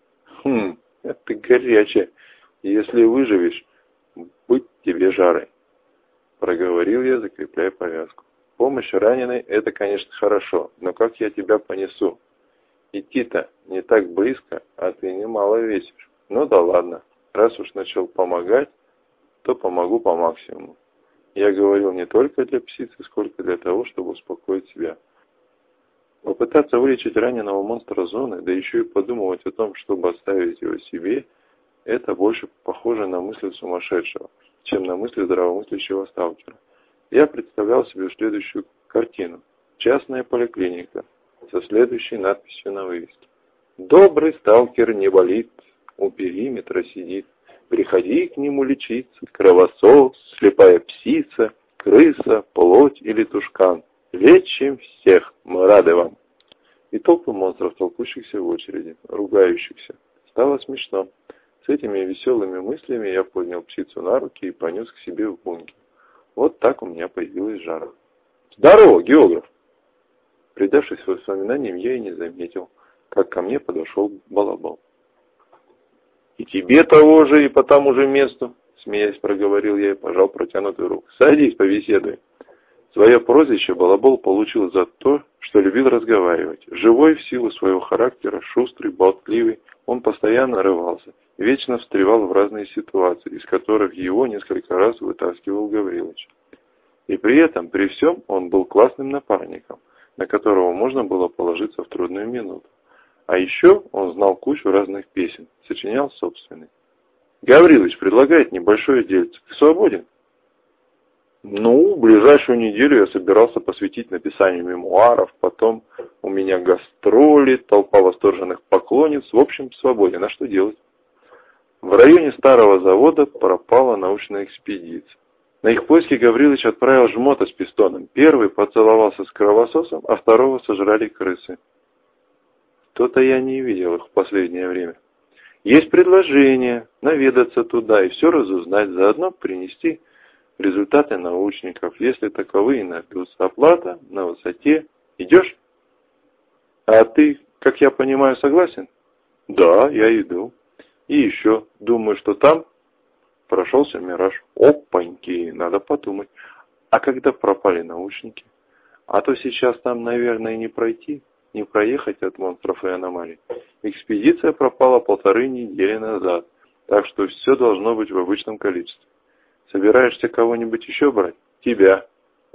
Speaker 1: Это горячая. Если выживешь, быть тебе жарой, проговорил я, закрепляя повязку. Помощь раненой – это, конечно, хорошо, но как я тебя понесу? Идти-то не так близко, а ты немало весишь. Ну да ладно, раз уж начал помогать, то помогу по максимуму. Я говорил не только для птицы, сколько для того, чтобы успокоить себя. Попытаться вылечить раненого монстра зоны, да еще и подумывать о том, чтобы оставить его себе, это больше похоже на мысли сумасшедшего, чем на мысли здравомыслящего сталкера. Я представлял себе следующую картину. Частная поликлиника со следующей надписью на вывеске. «Добрый сталкер не болит, у периметра сидит. Приходи к нему лечиться, кровосос, слепая псица, крыса, плоть или тушкан. Лечим всех, мы рады вам». И толпы монстров, толкущихся в очереди, ругающихся. Стало смешно. С этими веселыми мыслями я поднял птицу на руки и понес к себе в бункер. Вот так у меня появилась жара. «Здорово, географ!» Предавшись воспоминаниям, я и не заметил, как ко мне подошел Балабол. «И тебе того же, и по тому же месту», смеясь проговорил я и пожал протянутую руку. «Садись, побеседуй». Свое прозвище Балабол получил за то, что любил разговаривать. Живой в силу своего характера, шустрый, болтливый, он постоянно рывался, вечно встревал в разные ситуации, из которых его несколько раз вытаскивал Гаврилыч. И при этом, при всем, он был классным напарником, на которого можно было положиться в трудную минуту. А еще он знал кучу разных песен, сочинял собственные. «Гаврилыч предлагает небольшое дельце. Ты свободен?» «Ну, ближайшую неделю я собирался посвятить написанию мемуаров, потом у меня гастроли, толпа восторженных поклонниц, в общем, свободен. А что делать?» В районе старого завода пропала научная экспедиция. На их поиски Гаврилыч отправил жмота с пистоном. Первый поцеловался с кровососом, а второго сожрали крысы. То-то я не видел их в последнее время. Есть предложение наведаться туда и все разузнать, заодно принести результаты научников, если таковые найдутся. Оплата на высоте. Идешь? А ты, как я понимаю, согласен? Да, я иду. И еще, думаю, что там прошелся мираж. Опаньки, надо подумать. А когда пропали научники? А то сейчас там, наверное, не пройти, не проехать от монстров и аномалий. Экспедиция пропала 1,5 недели назад, так что все должно быть в обычном количестве. Собираешься кого-нибудь еще брать? Тебя.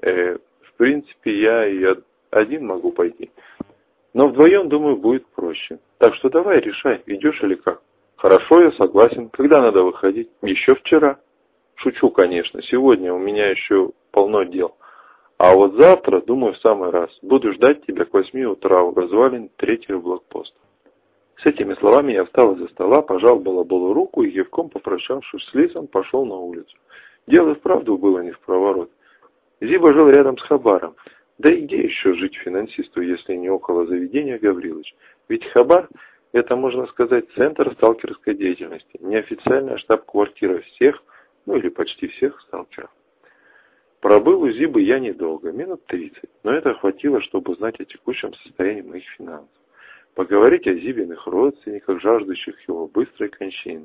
Speaker 1: В принципе, я и один могу пойти. Но вдвоем, думаю, будет проще. Так что давай решай, идешь или как. Хорошо, я согласен. Когда надо выходить? Еще вчера. Шучу, конечно. Сегодня у меня еще полно дел. А вот завтра, думаю, в самый раз. Буду ждать тебя к 8 утра у развалин 3-го блокпоста. С этими словами я встал из-за стола, пожал Балаболу руку и, кивком попрощавшись с Лисом, пошел на улицу. Дело вправду было не в проворот. Зиба жил рядом с Хабаром. Да и где еще жить финансисту, если не около заведения Гаврилыч? Ведь Хабар – это, можно сказать, центр сталкерской деятельности, неофициальная штаб-квартира всех, ну или почти всех сталкеров. Пробыл у Зибы я недолго, минут 30, но это хватило, чтобы узнать о текущем состоянии моих финансов. Поговорить о Зибиных родственниках, жаждущих его быстрой кончины.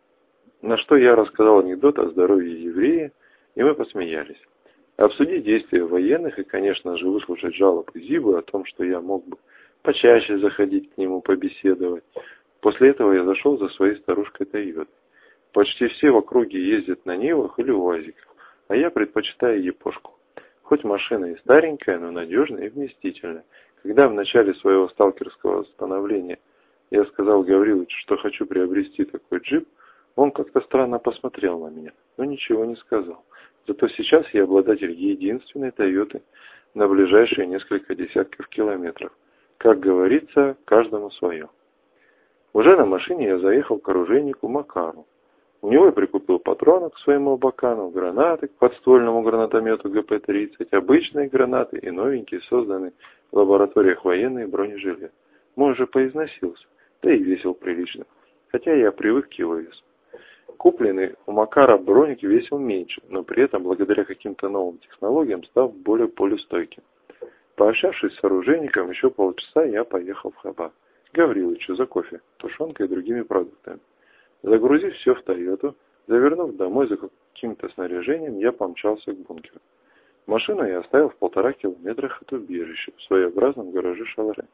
Speaker 1: На что я рассказал анекдот о здоровье еврея, и мы посмеялись. Обсудить действия военных и, конечно же, выслушать жалобы Зибы о том, что я мог бы почаще заходить к нему побеседовать. После этого я зашел за своей старушкой Тойотой. Почти все в округе ездят на Нивах или УАЗиках, а я предпочитаю япошку. Хоть машина и старенькая, но надежная и вместительная. Когда в начале своего сталкерского становления я сказал Гаврилычу, что хочу приобрести такой джип, он как-то странно посмотрел на меня, но ничего не сказал. Зато сейчас я обладатель единственной Тойоты на ближайшие несколько десятков километров. Как говорится, каждому свое. Уже на машине я заехал к оружейнику Макару. У него я прикупил патроны к своему Бакану, гранаты к подствольному гранатомету ГП-30, обычные гранаты и новенькие, созданные в лабораториях военные бронежилет. Мой уже поизносился, да и весил прилично, хотя я привык к его весу. Купленный у Макара броник весил меньше, но при этом благодаря каким-то новым технологиям став более полюстойким. Пообщавшись с оружейником еще полчаса, я поехал в Хабар. Гаврилычу за кофе, тушенкой и другими продуктами. Загрузив все в Тойоту, завернув домой за каким-то снаряжением, я помчался к бункеру. Машину я оставил в 1,5 километра от убежища, в своеобразном гараже Шалре.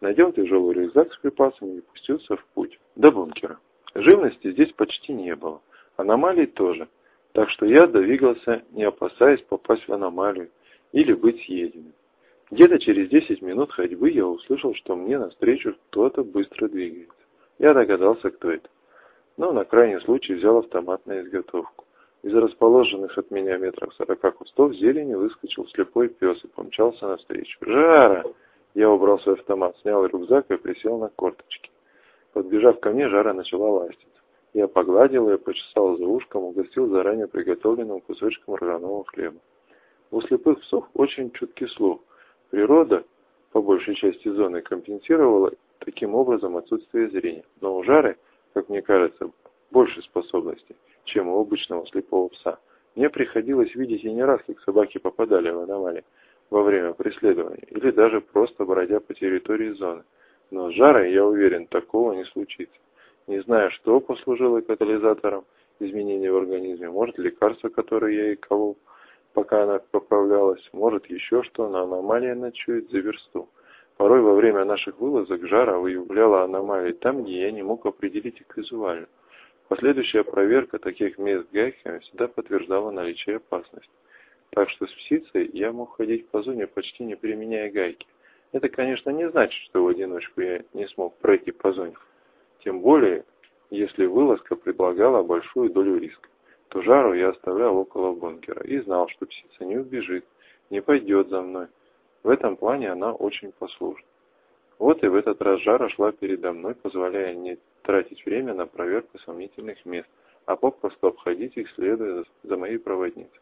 Speaker 1: надел тяжелый рюкзак с припасами и пустился в путь до бункера. Живности здесь почти не было, аномалий тоже, так что я двигался, не опасаясь попасть в аномалию или быть съеденным. Где-то через 10 минут ходьбы я услышал, что мне навстречу кто-то быстро двигается. Я догадался, кто это, но на крайний случай взял автомат на изготовку. Из расположенных от меня метрах 40 кустов зелени выскочил слепой пес и помчался навстречу. «Жара!» Я убрал свой автомат, снял рюкзак и присел на корточки. Подбежав ко мне, Жара начала ластиться. Я погладил ее, почесал за ушком, угостил заранее приготовленным кусочком ржаного хлеба. У слепых псов очень чуткий слух. Природа, по большей части зоны, компенсировала таким образом отсутствие зрения. Но у Жары, как мне кажется, больше способностей, чем у обычного слепого пса. Мне приходилось видеть и не раз, как собаки попадали в аномалии во время преследования, или даже просто бродя по территории зоны. Но с Жарой, я уверен, такого не случится. Не знаю, что послужило катализатором изменений в организме, может лекарство, которое я ей колол, пока она поправлялась, может еще что, но аномалия ночует за версту. Порой во время наших вылазок Жара выявляла аномалии там, где я не мог определить их визуально. Последующая проверка таких мест гайками всегда подтверждала наличие опасности. Так что с птицей я мог ходить по зоне, почти не применяя гайки. Это, конечно, не значит, что в одиночку я не смог пройти по зоне. Тем более, если вылазка предлагала большую долю риска, то Жару я оставлял около бункера и знал, что птица не убежит, не пойдет за мной. В этом плане она очень послушна. Вот и в этот раз Жара шла передо мной, позволяя не тратить время на проверку сомнительных мест, а попросту обходить их, следуя за моей проводницей.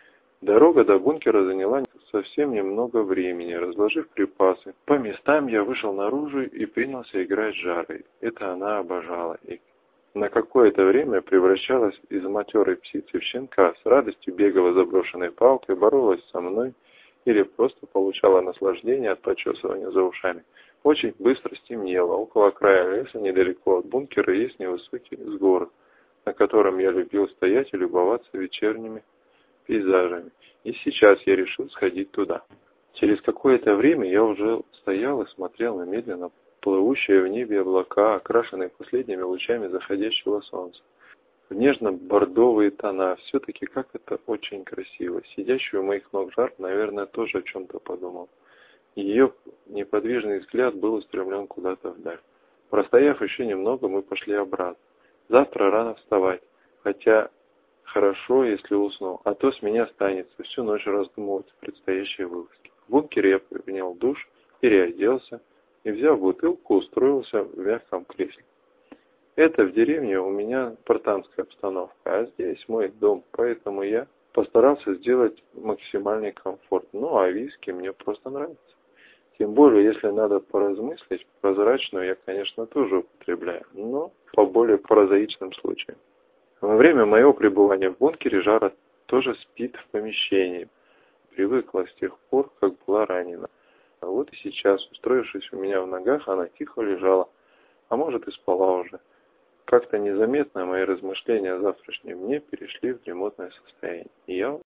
Speaker 1: Дорога до бункера заняла совсем немного времени. Разложив припасы по местам, я вышел наружу и принялся играть с Жарой. Это она обожала. И на какое-то время превращалась из матерой птицы в щенка, с радостью бегала за брошенной палкой, боролась со мной или просто получала наслаждение от почесывания за ушами. Очень быстро стемнело. Около края леса, недалеко от бункера, есть невысокий взгорок, на котором я любил стоять и любоваться вечерними пейзажами. И сейчас я решил сходить туда. Через какое-то время я уже стоял и смотрел на медленно плывущие в небе облака, окрашенные последними лучами заходящего солнца. В нежно-бордовые тона. Все-таки как это очень красиво. Сидящий у моих ног Жар, наверное, тоже о чем-то подумал. Ее неподвижный взгляд был устремлен куда-то вдаль. Простояв еще немного, мы пошли обратно. Завтра рано вставать, хотя хорошо, если усну, а то с меня останется всю ночь раздумывать о предстоящей вылазке. В бункере я принял душ, переоделся и, взяв бутылку, устроился в мягком кресле. Это в деревне у меня спартанская обстановка, а здесь мой дом, поэтому я постарался сделать максимальный комфорт. Ну, а виски мне просто нравится. Тем более, если надо поразмыслить, прозрачную я, конечно, тоже употребляю, но по более прозаичным случаям. Во время моего пребывания в бункере Жара тоже спит в помещении. Привыкла с тех пор, как была ранена. А вот и сейчас, устроившись у меня в ногах, она тихо лежала, а может и спала уже. Как-то незаметно мои размышления о завтрашнем дне перешли в дремотное состояние, и я